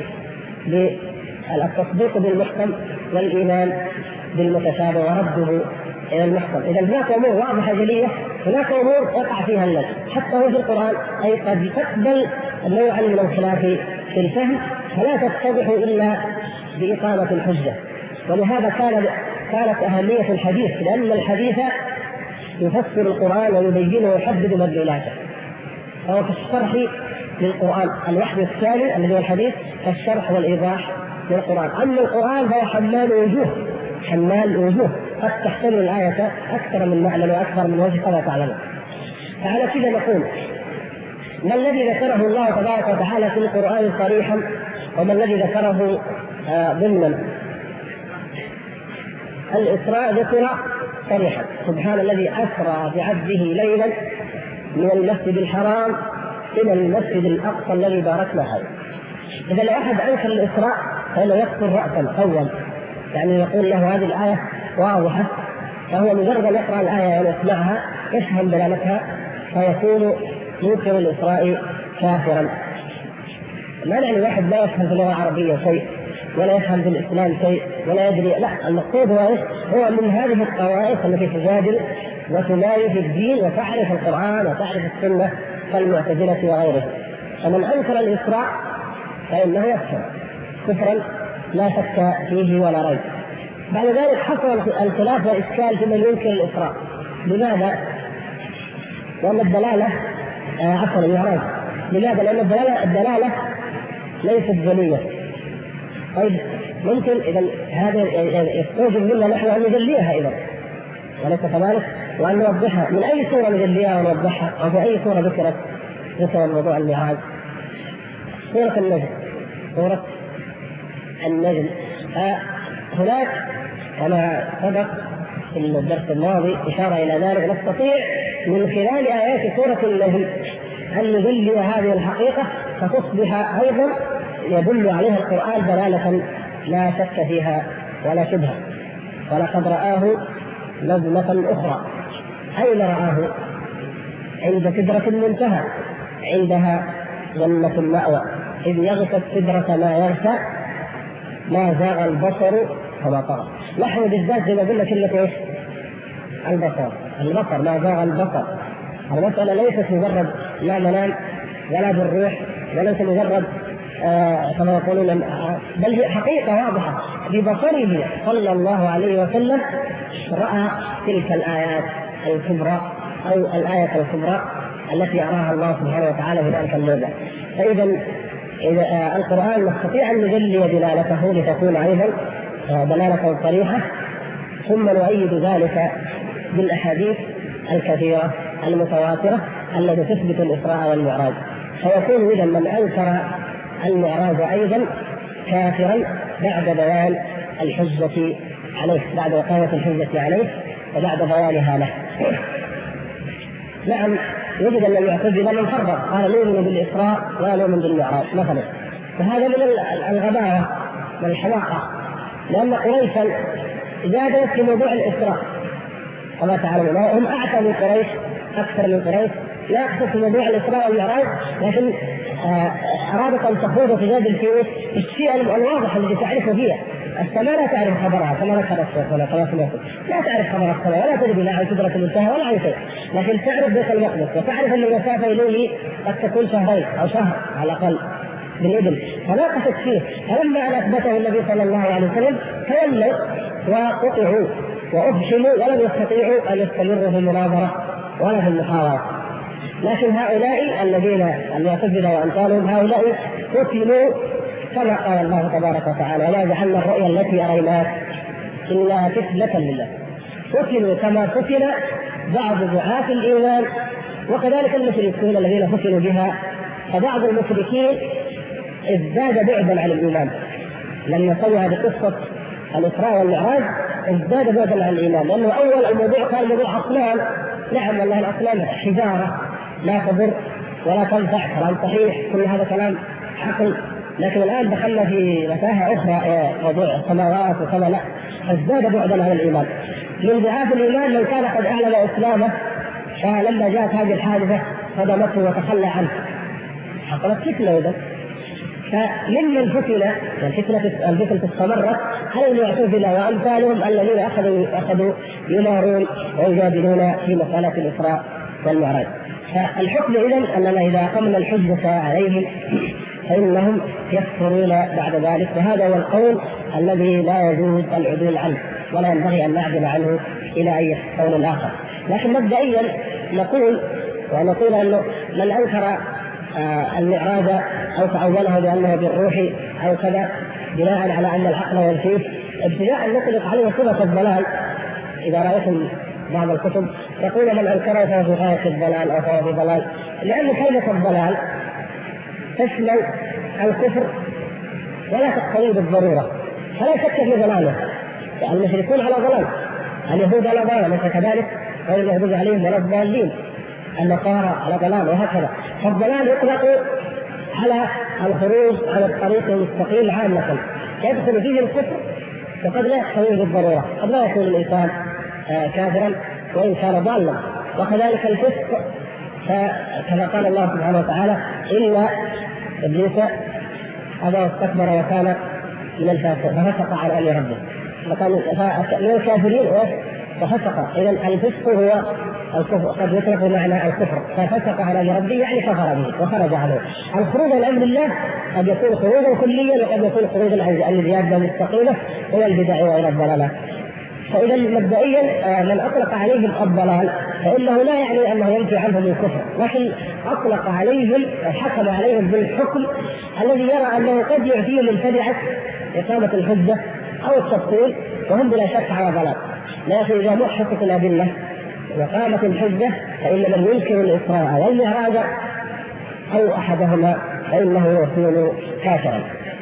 بالتصديق بالمحكم والإيمان بالمتشابه ورده إلى المحكم. إذا هناك أمور واضحة جلية، هناك أمور يقع فيها الناس حتى هو في القرآن، أي قد تقبل نوعا من الخلاف في الفهم، فلا تتضح إلا بإقامة الحجة. ولهذا كانت أهمية الحديث، لأن الحديث يفسر القرآن ويبينه ويحدد مدلولاته. فهو في الشرح للقرآن، الوحي الثاني الذي هو الحديث كالشرح والإيضاح للقرآن. أما القرآن فهو حمال وجوه قد تحتمل الآية أكثر من معنى وأكثر من وجه كما تعلمون. فعلى كذا نقول: ما الذي ذكره الله تبارك وتعالى في القرآن صريحا، وما الذي ذكره ضمنا؟ الإسراء ذكر صريحا: سبحان الذي أسرى بعبده ليلا من المسجد الحرام إلى المسجد الأقصى الذي باركنا حوله. إذا لو أحد أنكر الإسراء فإنه يكفر رأسا أول، يعني يقول له هذه الآية واضحة، فهو مجرد أن يقرأ الآية ويسمعها يفهم دلالتها فيكون ينكر الإسراء كافرا. ما يعني واحد لا يفهم في اللغة العربية شيء ولا يفهم في الإسلام شيء ولا يدري، لا، المقصود هو من هذه الطوائف التي تجادل وتمارس الدين وتعرف القرآن وتعرف السنة كالمعتزلة وغيره. فمن أنكر الإسراء فإنه يكفر كفرا لا شك فيه ولا ريب. بعد ذلك حصل الخلاف والإشكال في من ينكر الإسراء. لماذا؟ لأن الدلالة المعراج. لماذا؟ لأن الدلالة ليست جلية. طيب ممكن إذا هذا يستوجب منا نحن أن نجليها إذا، وليس كذلك، وأن نوضحها. من أي صورة نجليها ونوضحها؟ أو في أي صورة ذكرت موضوع المعراج؟ سورة النجم. هناك كما سبق في الدرس الماضي إشارة إلى ذلك، نستطيع من خلال آيات سورة النجم أن نجلي هذه الحقيقة فتصبح أيضا يدل عليها القرآن دلالة لا شك فيها ولا شبهة. ولقد رآه نزلة أخرى. أين رآه؟ عند سدرة المنتهى، عندها جنة المأوى، إذ يغشى السدرة ما يغشى ما زاغ البصر وما طغى. نحن بالذات زي ما قلنا كلمة ايش؟ البصر ما زاغ البصر. المسألة ليست مجرد لا منام ولا بالروح، وليس مجرد كما يقولون، بل هي حقيقة واضحة. ببصره صلى الله عليه وسلم رأى تلك الآيات الكبرى أو الآية الكبرى التي أراها الله سبحانه وتعالى في ذلك الموضع. فإذا القرآن نستطيع أن نجلي دلالته لتكون أيضا دلالة صريحة، ثم نؤيد ذلك بالأحاديث الكثيرة المتواترة التي تثبت الإسراء والمعراج. فيكون إذا من أنكر المعراج أيضا كافرا بعد بيان الحجة عليه بعد إقامة الحجة عليه وبعد بيانها له. نعم يجب أن المعتزلة من فرق قال نؤمن بالإسراء ولا نؤمن بالمعراج مثلا، فهذا من الغباوة والحماقة، لأن قريشا زادت في موضوع الإسراء كما تعلمون، هم أعتى من قريش أكثر من قريش، لا يقصد في موضوع الإسراء والمعراج، لكن أرادت أن تخوض في جدل في الشيء الواضح الذي تعرف فيها. السماء لا تعرف خبرها كما ذكر الشيخ ولا كما سمعت، لا تعرف خبر السماء ولا تدري لا عن سدرة المنتهى ولا عن شيء، لكن تعرف بيت المقدس وتعرف أن المسافة إليه قد تكون شهرين أو شهر على الأقل بالإبل، فناقشت فيه. فلما أن أثبته النبي صلى الله عليه وسلم تولوا وقطعوا وأفشلوا ولم يستطيعوا أن يستمروا في المناظرة ولا في المحاورة. لكن هؤلاء الذين المعتزلة وأمثالهم هؤلاء قتلوا كما قال الله تبارك وتعالى ولا جعلنا الرؤيا التي أريناك إلا فتنة لله. قتلوا كما قتل بعض دعاة الإيمان وكذلك المشركون الذين فتنوا بها، فبعض المشركين ازداد بعدا عن الإيمان لما سمع بقصة الإسراء والمعراج، ازداد بعدا عن الإيمان، لأنه أول الموضوع كان موضوع أصنام. نعم والله الأصنام حجارة لا تضر ولا تنفع، كلام صحيح، كل هذا كلام عقل، لكن الآن دخلنا في متاهة أخرى موضوع السماوات وكذا، لا ازداد بعدا عن الإيمان. من دعاة الإيمان من كان قد أعلن إسلامه فلما جاءت هذه الحادثة صدمته وتخلى عنه، حصلت فتنة إذا. فممن فتن الفتنة استمرت هل المعتزلة وأمثالهم الذين أخذوا يمارون ويجادلون في مسألة الإسراء والمعراج. فالحكم إذن أننا إذا أقمنا الحجة عليهم فإنهم يكفرون بعد ذلك، وهذا هو القول الذي لا يجوز العدول عنه ولا ينبغي أن نعدل عنه إلى أي قول آخر. لكن مبدئيا نقول أنه من أنكر المعراج أو تعوله بأنه بالروح أو كذا بناء على أن العقل ينفيه، ابتداء نطلق عليه صفة الضلال. إذا رأيتم بعض الكتب يقول من أنكره فهو في غاية الضلال أو فهو في ضلال، لأن كلمة الضلال تشمل الكفر ولا تقتضي بالضرورة، فلا شك في ضلاله. المشركون على ضلال، اليهود على ضلال مثل كذلك، غير المغضوب عليهم ولا الضالين، النصارى على ضلال، وهكذا. فالضلال يطلق على الخروج على الطريق المستقيم عامة، يدخل فيه الكفر وقد لا يقتضي بالضرورة، قد لا يكون الإنسان كافرا وإن كان ضالا. وكذلك الفسق، كما قال الله سبحانه وتعالى إلا إبليس أبى واستكبر وكان من الفاسقين ففسق عن أمر ربه، فكان من الكافرين ففسق. إذا الفسق هو الكفر، قد يطلق معنى الكفر، ففسق عن أمر ربه يعني كفر به وخرج عنه. الخروج عن أمر الله قد يكون خروجا كليا وقد يكون خروجا عن الزيادة المستقيمة هو البدع وغير الضلالات. فإذا مبدئيا من أطلق عليهم الضلال فإنه لا يعني أنه ينفي عنهم الكفر، لكن أطلق عليهم حكم عليهم بالحكم الذي يرى أنه قد يعطيه من تبعة إقامة الحجة أو التفصيل، وهم بلا شك على ضلال. لكن إذا محقت الأدلة وقامت الحجة فإن من ينكر الإسراء والمعراج أو أحدهما فإنه يكون كافرا.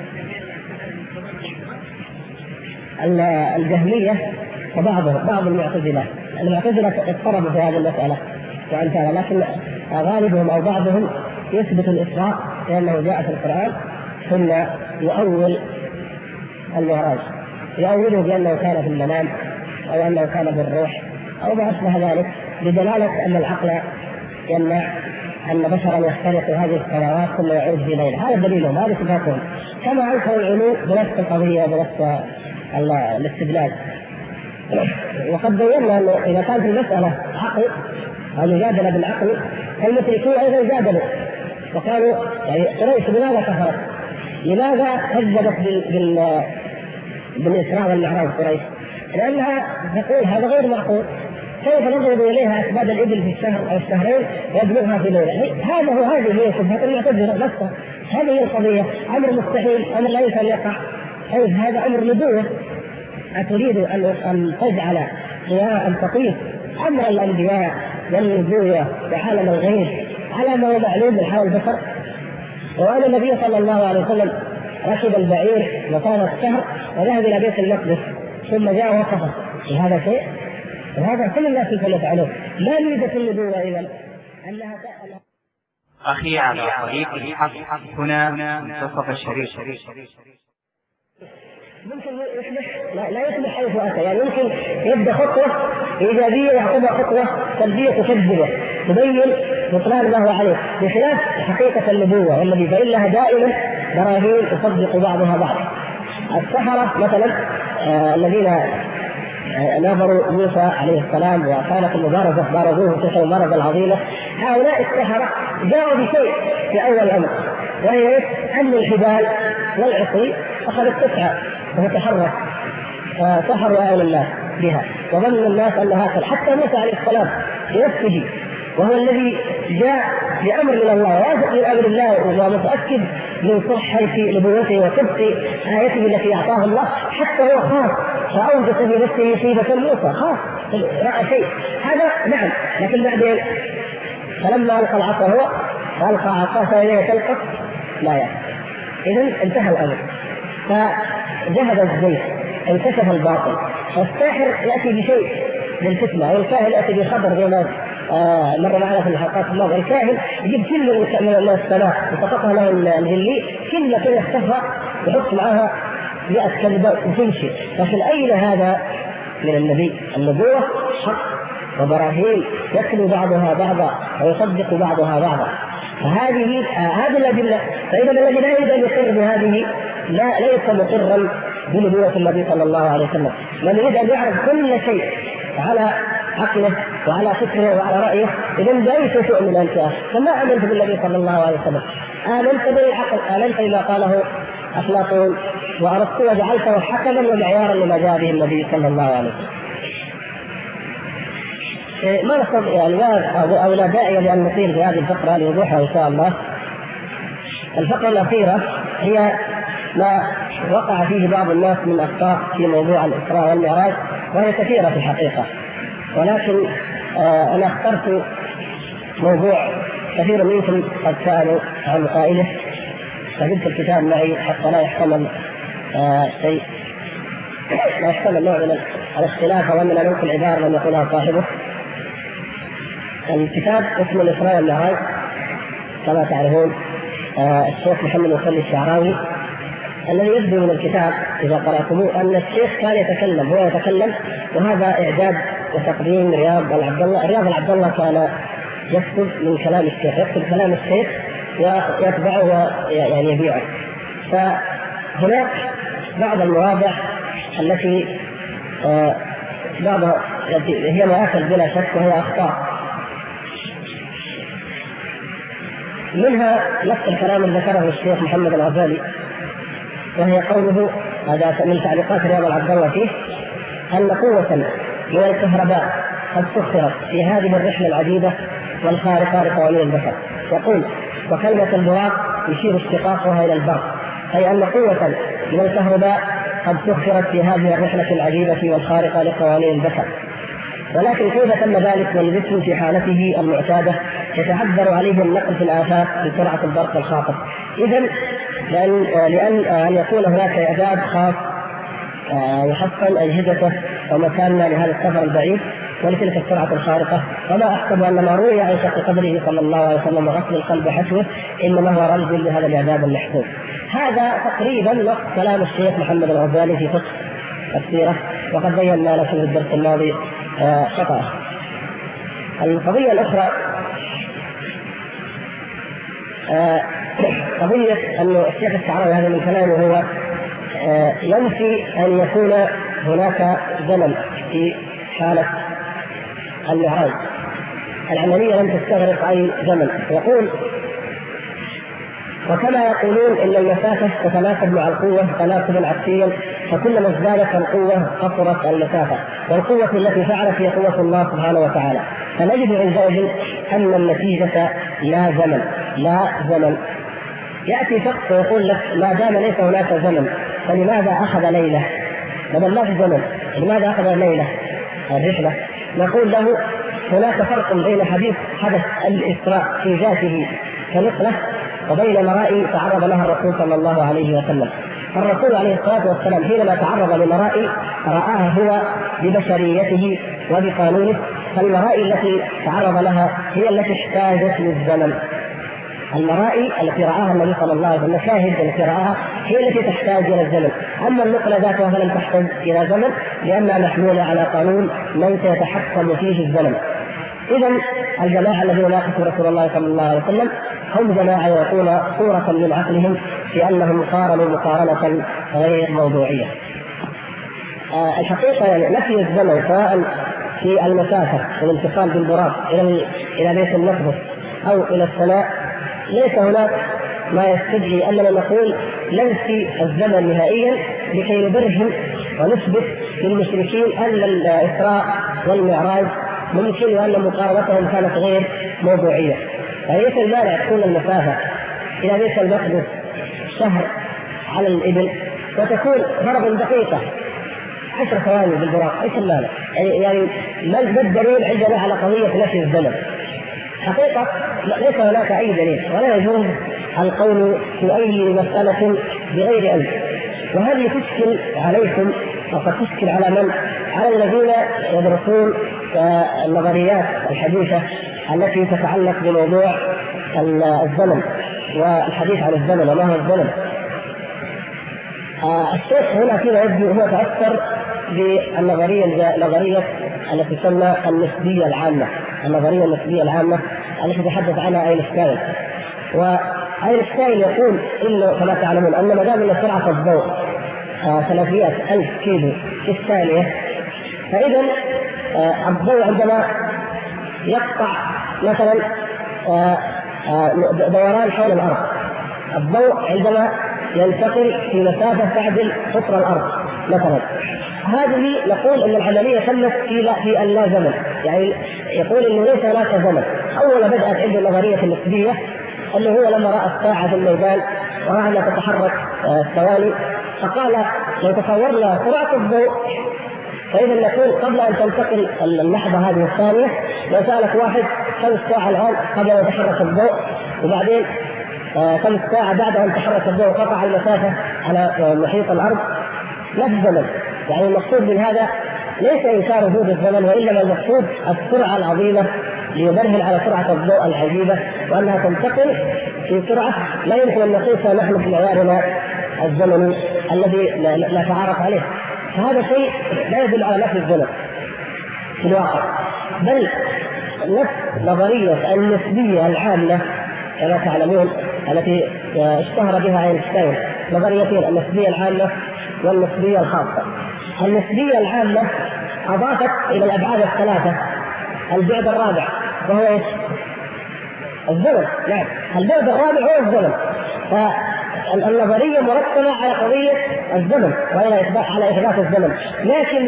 الجهمية وبعض المعتزلة اضطربوا في هذه المسألة وأمثالها، لكن غالبهم أو بعضهم يثبت الإسراء لأنه جاء في القرآن، ثم يؤول المعراج يؤوله بأنه كان في المنام أو أنه كان بالروح أو ما أشبه ذلك، بدلالة أن العقل يمنع أن بشرا يخترق هذه السماوات ثم يعود في ليل. هذا دليلهم، هذا صفاتهم، كما أنكروا العلو بنفس القضية بنفس الاستدلال. وقد بينا أنه إذا كانت المسألة عقل أو مجادلة بالعقل فالمشركون أيضا جادلوا وقالوا يعني قريش لماذا كفرت؟ لماذا كذبت بالإسراء والمعراج قريش؟ لأنها تقول هذا غير معقول، كيف نضرب إليها أسباب الإبل في الشهر أو الشهرين ويبلغها في ليلة؟ هذه هي شبهة المعتزلة نفسها، هذه هي القضية، أمر مستحيل، أمر لا يمكن يقع. هذا أمر نبوة، أتريد أن تجعل أن تقيس أمر الأنبياء والنبوة وعالم الغيب على ما هو معلوم من حال البشر؟ وأن النبي صلى الله عليه وسلم ركب البعير وطار الشهر وذهب إلى بيت المقدس ثم جاء وصفه بهذا شيء، وهذا كل الناس يفعلون. ما ميزة النبوة إذن؟ أنها أخي على طريق الحق هنا منتصف الشريف. ممكن يصبح لا يصبح حيث أتى، يعني ممكن يبدأ خطوة إيجابية يعقبها خطوة سلبية تكذبه تبين بطلان ما هو عليه، بخلاف حقيقة النبوة والذي فإنها دائما براهين تصدق بعضها بعض. السحرة مثلا الذين نظروا موسى عليه السلام وكانت المبارزة بارزوه تلك المبارزة العظيمة، هؤلاء السحرة جاءوا بشيء في أول الأمر، وهي أن الحبال والعصي أخذت تسعى وتتحرك، سحروا أهل الناس بها وظن الناس أن هكذا، حتى موسى عليه السلام بنفسه وهو الذي جاء بأمر من الله واثق من أمر الله ومتأكد من صحة نبوته وصدق آيته التي أعطاها الله، حتى هو خاف فأوجس بنفسه مصيبة موسى، خاف رأى شيء هذا نعم. لكن بعدين فلما ألقى العصا هو فألقى عصاه فإذا تلقف لا يعني. إذن انتهى الأمر، فجهد الزيت انكشف الباطل. الساحر يأتي بشيء للفتنة، والكاهن يأتي بخبر زي ما مر معنا في الحلقات الماضية. الكاهن يجيب كلمة من السماء وسقطها له الجلي، كلمة كده يختفها يحط معها 100 كذبة وتمشي. لكن أين هذا من النبي؟ النبوة حق وبراهين يتلو بعضها بعضا ويصدق بعضها بعضا. فهذه الأدلة. فإذا الذي لا يريد أن يقر بهذه لا ليس مقرا بنبوة النبي صلى الله عليه وسلم. من يريد أن يعرف كل شيء على عقله وعلى فكره وعلى رأيه، إذا بأي شيء تؤمن أنت؟ فما آمنت بالنبي صلى الله عليه وسلم، آمنت بالعقل، آمنت بما قاله أفلاطون وأرسطو وجعلته حكما ومعيارا لما جاء به النبي صلى الله عليه وسلم. ما نستطيع يعني أو لا داعي لأن نطيل في هذه الفقرة لوضوحها إن شاء الله. الفقرة الأخيرة هي ما وقع فيه بعض الناس من أخطاء في موضوع الإسراء والمعراج، وهي كثيرة في الحقيقة، ولكن أنا اخترت موضوع كثير منكم قد سألوا عن قائله، فجبت الكتاب معي حتى لا يحتمل شيء، لا يحتمل نوع من الاختلاف ومن ننقل العبارة لم يقولها صاحبه. الكتاب اسمه الإسراء والمعراج كما تعرفون، الشيخ محمد وخلي الشعراوي. الذي يبدو من الكتاب إذا قرأتموه أن الشيخ كان يتكلم، هو يتكلم، وهذا إعداد وتقديم رياض العبد الله كان يكتب من كلام الشيخ، يكتب كلام الشيخ ويتبعه يعني يبيعه. فهناك بعض المواضع التي بعضها هي مآخذ بلا شك وهي أخطاء، منها نفس الكلام الذي ذكره الشيخ محمد الغزالي، وهي قوله هذا من تعليقات رياض العبد الله فيه أن قوة من الكهرباء قد سخرت في هذه الرحلة العديدة والخارقة لقوانين البشر. يقول وكلمة البراق يشير اشتقاقها إلى البرق، أي أن قوة من الكهرباء قد سخرت في هذه الرحلة العجيبة والخارقة لقوانين البشر. ولكن كيف تم ذلك والجسم في حالته المعتادة يتعذر عليه النقل في الآفاق بسرعة البرق الخاطف؟ إذن لأن أن يكون هناك إعداد خاص يحصل أجهزته ومكاننا لهذا السفر البعيد ولتلك السرعة الخارقة. وما أحسب أن ما روي عن شق قدره صلى الله عليه وسلم وغسل القلب حشوه إنما هو رمز لهذا الإعداد المحسوب. هذا تقريبا نص كلام الشيخ محمد الغزالي في فقه السيرة، وقد بينا لكم في الدرس الماضي خطأ. القضية الأخرى قضية أن الشيخ الشعراوي هذا من كلامه هو ينفي أن يكون هناك زمن في حالة المعراج. العملية لم تستغرق أي زمن. يقول وكما يقولون إن المسافة تتناسب مع القوة تناسبا عكسيا، فكلما ازدادت القوة قصرت المسافة، والقوة التي فعلت هي قوة الله سبحانه وتعالى. فنجد عندئذ أن النتيجة لا زمن. يأتي شخص ويقول لك ما دام ليس هناك زمن فلماذا أخذ ليلة؟ بدل ما في زمن لماذا أخذ ليلة الرحلة؟ نقول له هناك فرق بين حدث الإسراء في ذاته كنقلة وبين مرائي تعرض لها الرسول صلى الله عليه وسلم. الرسول عليه الصلاة والسلام حينما تعرض لمرائي رآها هو ببشريته وبقانونه، فالمرائي التي تعرض لها هي التي احتاجت للزمن. المرائي التي رآها النبي صلى الله عليه وسلم، المشاهد التي رآها هي التي تحتاج إلى الزمن، أما النقلة ذاتها فلم تحتاج إلى زمن لأنها محمولة على قانون ليس يتحكم فيه الزمن. إذا الجماعة الذين ناقشوا رسول الله صلى الله عليه وسلم هم جماعة يعطون صورة من عقلهم في أنهم قارنوا مقارنة غير موضوعية. الحقيقة يعني نفي الزمن سواء في المسافة والانتقال بالبراق إلى بيت المقدس أو إلى السماء ليس هناك ما يستدعي أننا نقول ننفي الزمن نهائيا لكي نبرهن ونثبت للمشركين أن الإسراء والمعراج ممكن وأن مقارنتهم كانت غير موضوعية. فليس المانع تكون المسافة إلى بيت المقدس شهر على الإبل وتكون فرضا دقيقة 10 ثواني بالبراق، ايش المانع؟ يعني ما الدليل عندنا على قضية نفي الزمن؟ حقيقة ليس هناك أي دليل ولا يجوز القول في أي مسألة بغير علم، وهذه تشكل عليكم وقد تشكل على من؟ على الذين يدرسون النظريات الحديثة التي تتعلق بموضوع الزمن والحديث عن الزمن وما هو الزمن. الشيخ هنا فيما يبدو هو تأثر بالنظرية التي تسمى النسبية العامة، النظرية النسبية العامة التي تحدث عنها أينشتاين. وأينشتاين يقول إنه كما تعلمون أن ما دام سرعة الضوء 300,000 كيلو في الثانية، فإذا الضوء عندما يقطع مثلا دوران حول الأرض، الضوء عندما ينتقل في مسافة تعدل قطر الأرض مثلا، هذه نقول أن العملية تمت في اللا زمن، يعني يقول أنه ليس هناك زمن. أولا بدأت عنده نظرية النسبية أنه هو لما رأى الساعة في الميدان ورأى أنها تتحرك ثواني فقال لو تصورنا سرعة الضوء فإذا نقول قبل أن تنتقل اللحظة هذه الثانية لو سألك واحد كم الساعة الآن قبل أن يتحرك الضوء، وبعدين كم الساعة بعد أن تحرك الضوء قطع المسافة على محيط الأرض، نفس الزمن. يعني المقصود من هذا ليس إنكار وجود الزمن، وإنما المقصود السرعة العظيمة ليبرهن على سرعة الضوء العجيبة وأنها تنتقل في سرعة لا يمكن أن نقيسها نحن بمعيارنا الزمني الذي لا تعارف عليه. فهذا شيء لا يدل على نفي الزمن في الواقع، بل نفس نظرية النسبية العامة كما تعلمون التي اشتهر بها أينشتاين، نظريتين: النسبية العامة والنسبية الخاصة. النسبية العامة أضافت إلى الأبعاد الثلاثة البعد الرابع وهو إيش؟ الزمن. نعم، البعد الرابع هو الزمن. فالنظرية مرتبة على قضية الزمن وعلى إثبات الزمن، لكن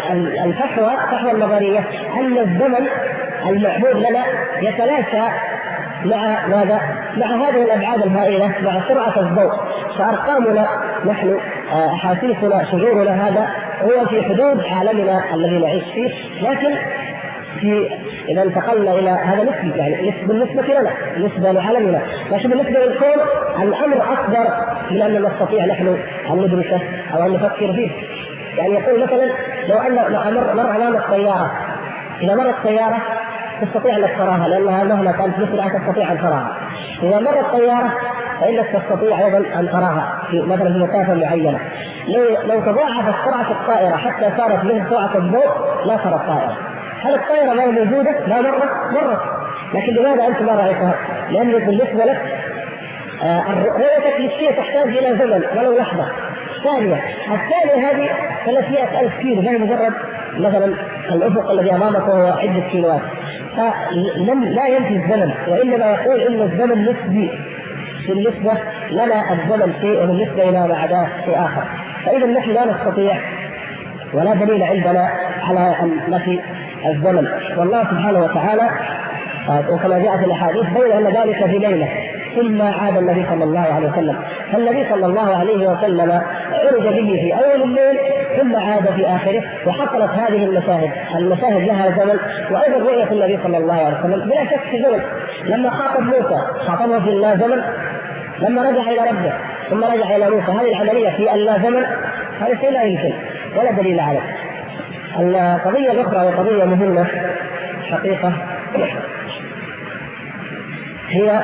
فحوى النظرية أن الزمن المعهود لنا يتلاشى مع ماذا؟ مع هذه الأبعاد الهائلة، مع سرعة الضوء. فأرقامنا نحن، أحاسيسنا، شعورنا، هذا هو في حدود عالمنا الذي نعيش فيه، لكن إذا انتقلنا إلى هذا نسبي، يعني بالنسبة لنا، بالنسبة لعالمنا، لكن بالنسبة للكون الأمر أكبر من أن نستطيع نحن أن ندرسه أو أن نفكر فيه. يعني يقول مثلا لو أن مر أمام السيارة، إذا مرت السيارة تستطيع أن تراها لأنها مهما كانت بسرعة تستطيع أن تراها. إذا مرت السيارة فإنك تستطيع أيضا أن تراها في مثلا في مسافة معينة. لو تضاعفت سرعة الطائرة حتى صارت مثل سرعة الضوء لا ترى الطائرة. هل الطائرة ما موجودة؟ لا، مرت. لكن لماذا أنت ما رأيتها؟ لأن بالنسبة لك رؤيتك للشيء تحتاج إلى زمن ولو لحظة، ثانية. الثانية هذه 300,000 كيلو، ما هي مجرد مثلا الأفق الذي أمامك وهو عدة كيلوات. لا ينفي الزمن، وإنما يقول إن الزمن نسبي، بالنسبة لنا الزمن شيء وبالنسبة إلى ما عداه شيء آخر. فإذا نحن لا نستطيع ولا دليل عندنا على نفي الزمن. والله سبحانه وتعالى وكما جاء في الأحاديث بين أن ذلك في ليلة ثم عاد النبي صلى الله عليه وسلم. فالنبي صلى الله عليه وسلم عرج به في أول الليل ثم عاد في آخره، وحصلت هذه المشاهد لها زمن. وأيضا رؤية النبي صلى الله عليه وسلم بلا شك في زمن. لما خاطب موسى خاطبه في اللا زمن، لما رجع إلى ربه ثم رجع إلى موسى، هذه العملية في اللا زمن، هذا شيء لا يمكن. ولا دليل عليه. القضية الأخرى وقضية مهمة حقيقة هي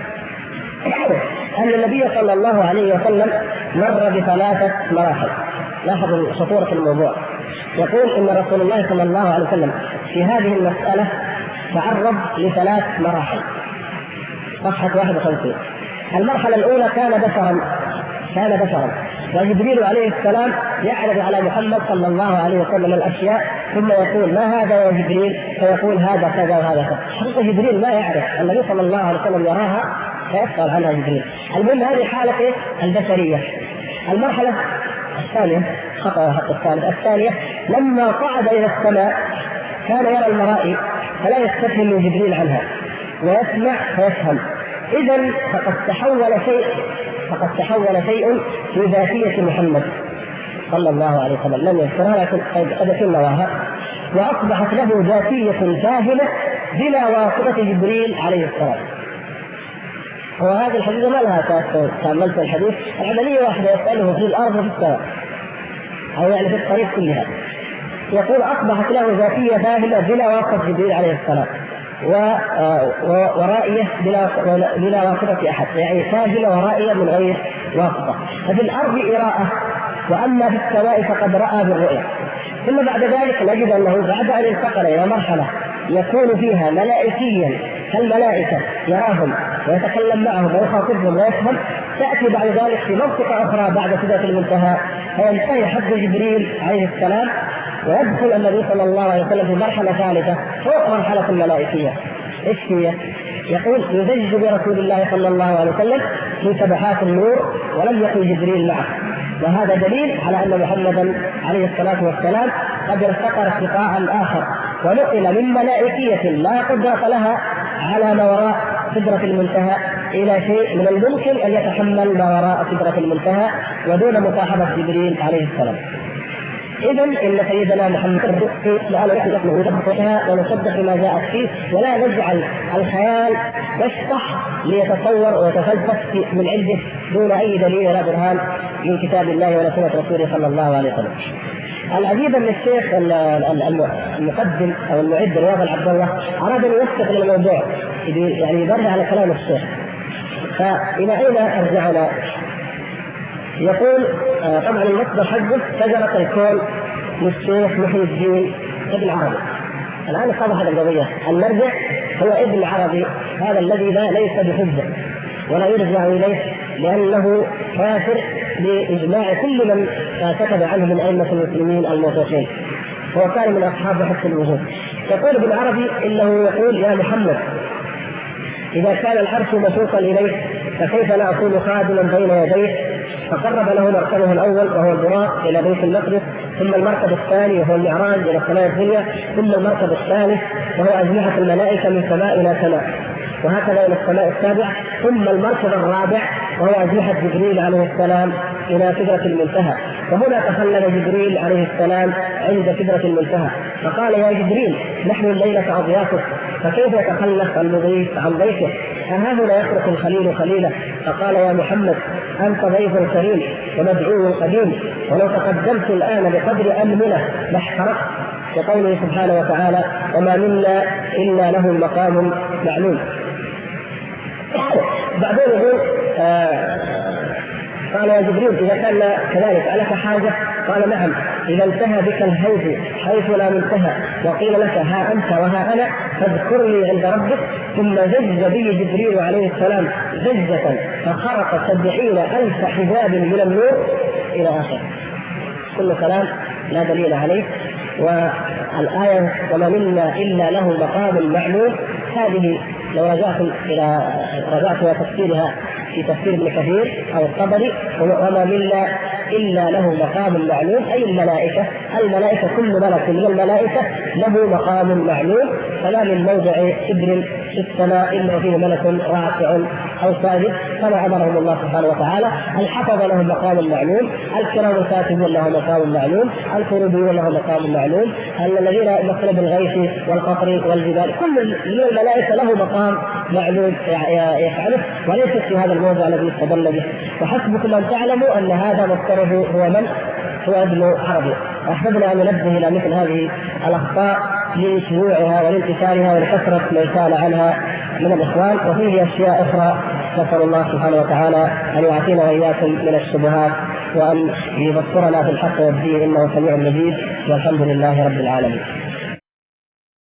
أن النبي صلى الله عليه وسلم مر بثلاثة مراحل. لاحظوا خطورة الموضوع. يقول إن رسول الله صلى الله عليه وسلم في هذه المسألة تعرض لثلاث مراحل. صفحة 51. المرحلة الأولى كان بشرا وجبريل عليه السلام يعرض على محمد صلى الله عليه وسلم الأشياء ثم يقول ما هذا يا جبريل؟ فيقول هذا كذا وهذا كذا. حقيقة جبريل ما يعرف، النبي صلى الله عليه وسلم يراها فيسأل عنها جبريل. المهم هذه حالة البشرية. المرحلة الثانية الثانية لما صعد إلى السماء كان يرى المرائي فلا يستفهم من جبريل عنها ويسمع فيفهم. إذن فقد تحول شيء في ذاتية محمد صلى الله عليه وسلم لم يذكرها لكن قد يكون نواها، وأصبحت له ذاتية كاملة بلا واسطة جبريل عليه السلام. وهذه الحديث ما لها تأملت الحديث العملية واحدة يسأله في الأرض وفي السماء أو يعني في الطريق كلها. يقول أصبحت له ذاتية كاملة بلا واسطة جبريل عليه السلام ورائية بلا واسطة أحد، يعني كاملة ورائية من غير واسطة. ففي الأرض إراءة، وأما في السماء فقد رأى بالرؤية. ثم بعد ذلك نجد أنه بعد أن انتقل إلى مرحلة يكون فيها ملائكيا كالملائكة يراهم ويتكلم معهم ويخاطبهم ويفهم، تأتي بعد ذلك في منطقة أخرى بعد سدرة المنتهى فينتهي حد جبريل عليه السلام ويدخل النبي صلى الله عليه وسلم في مرحلة ثالثة فوق مرحلة الملائكية. إيش هي؟ يقول يزج برسول الله صلى الله عليه وسلم في سبحات النور ولم يكن جبريل معه. وهذا دليل على أن محمدا عليه الصلاة والسلام قد ارتقى ارتقاء آخر ونقل من ملائكية لا قدرة لها على ما وراء سدرة المنتهى إلى شيء من الممكن أن يتحمل ما وراء سدرة المنتهى ودون مصاحبة جبريل عليه السلام. إذن إن سيدنا محمد لا نحن ونصدق ما جاءت فيه ولا نجعل الخيال يشطح ليتصور ويتفلسف من عنده دون أي دليل ولا برهان من كتاب الله ولا سنة رسوله صلى الله عليه وسلم. العجيب أن الشيخ المقدم أو المعد رياض العبد الله أراد أن يوثق الموضوع يعني يبرر على كلام الشيخ. فإلى أين أرجعنا؟ يقول طبعا المصدر حقه شجرة الكون للشيخ محي الدين ابن عربي. الآن اتضحت القضية. المرجع هو ابن عربي، هذا الذي ليس بحجة ولا يرجع إليه لأنه كافر بإجماع كل من كتب عنه من أئمة المسلمين الموثوقين، هو كان من أصحاب حق الوجود. يقول ابن عربي إنه يقول يا محمد إذا كان العرش مسوقا إليه فكيف لا أكون خادما بين يديه؟ فقرب له مركبه الأول وهو البراق إلى بيت المقدس، ثم المركب الثاني وهو المعراج إلى السماء الدنيا، ثم المركب الثالث وهو أجنحة الملائكة من سماء إلى سماء، وهكذا إلى السماء السابعة، ثم المركب الرابع وهو أجنحة جبريل عليه السلام إلى سدرة المنتهى. وهنا تخلل جبريل عليه السلام عند سدرة المنتهى فقال يا جبريل نحن الليلة أضيافك فكيف يتخلف المضيف عن ضيفه؟ أها هنا يترك الخليل خليله؟ فقال يا محمد أنت ضيف كريم ومدعو قديم، ولو تقدمت الآن بقدر أمهله لاحترقت. وقوله سبحانه وتعالى وما منا إلا له مقام معلوم. بعدين يقول قال يا جبريل إذا كان كذلك ألك حاجة؟ قال نعم، إذا انتهى بك الهوج حيث لا منتهى وقيل لك ها أنت وها أنا فاذكرني عند ربك، ثم زج بي جبريل عليه السلام زجة فخرق 70,000 حجاب من النور إلى آخر. كل كلام لا دليل عليه. والآية وما منا إلا له مقام معلوم هذه لو رجعت إلى تفسيرها في تفسير ابن كثير أو الطبري وما منا إلا له مقام معلوم أي الملائكة كل ملك من الملائكة له مقام معلوم، فلا من موضع إبر في السماء إلا فيه ملك راكع أو ساجد كما أمرهم الله سبحانه وتعالى. الحفظ له مقام معلوم، الكرام الكاتبون له مقام معلوم، الكروبيون له مقام معلوم، الذين يقرب بالغيث والقطر والجبال كل من الملائكة له مقام معلوم يفعله وليس في هذا الموضع الذي استدل به. وحسبكم أن تعلموا أن هذا مصدره هو من؟ هو ابن عربي. أحببنا أن ننبه إلى مثل هذه الأخطاء لشيوعها ولانتشارها ولكثرة ما يسأل عنها من الإخوان، وفيه أشياء أخرى نسأل الله سبحانه وتعالى أن يعطينا وإياكم من الشبهات وأن يبصرنا في الحق والدين، إنه سميع مجيد، والحمد لله رب العالمين.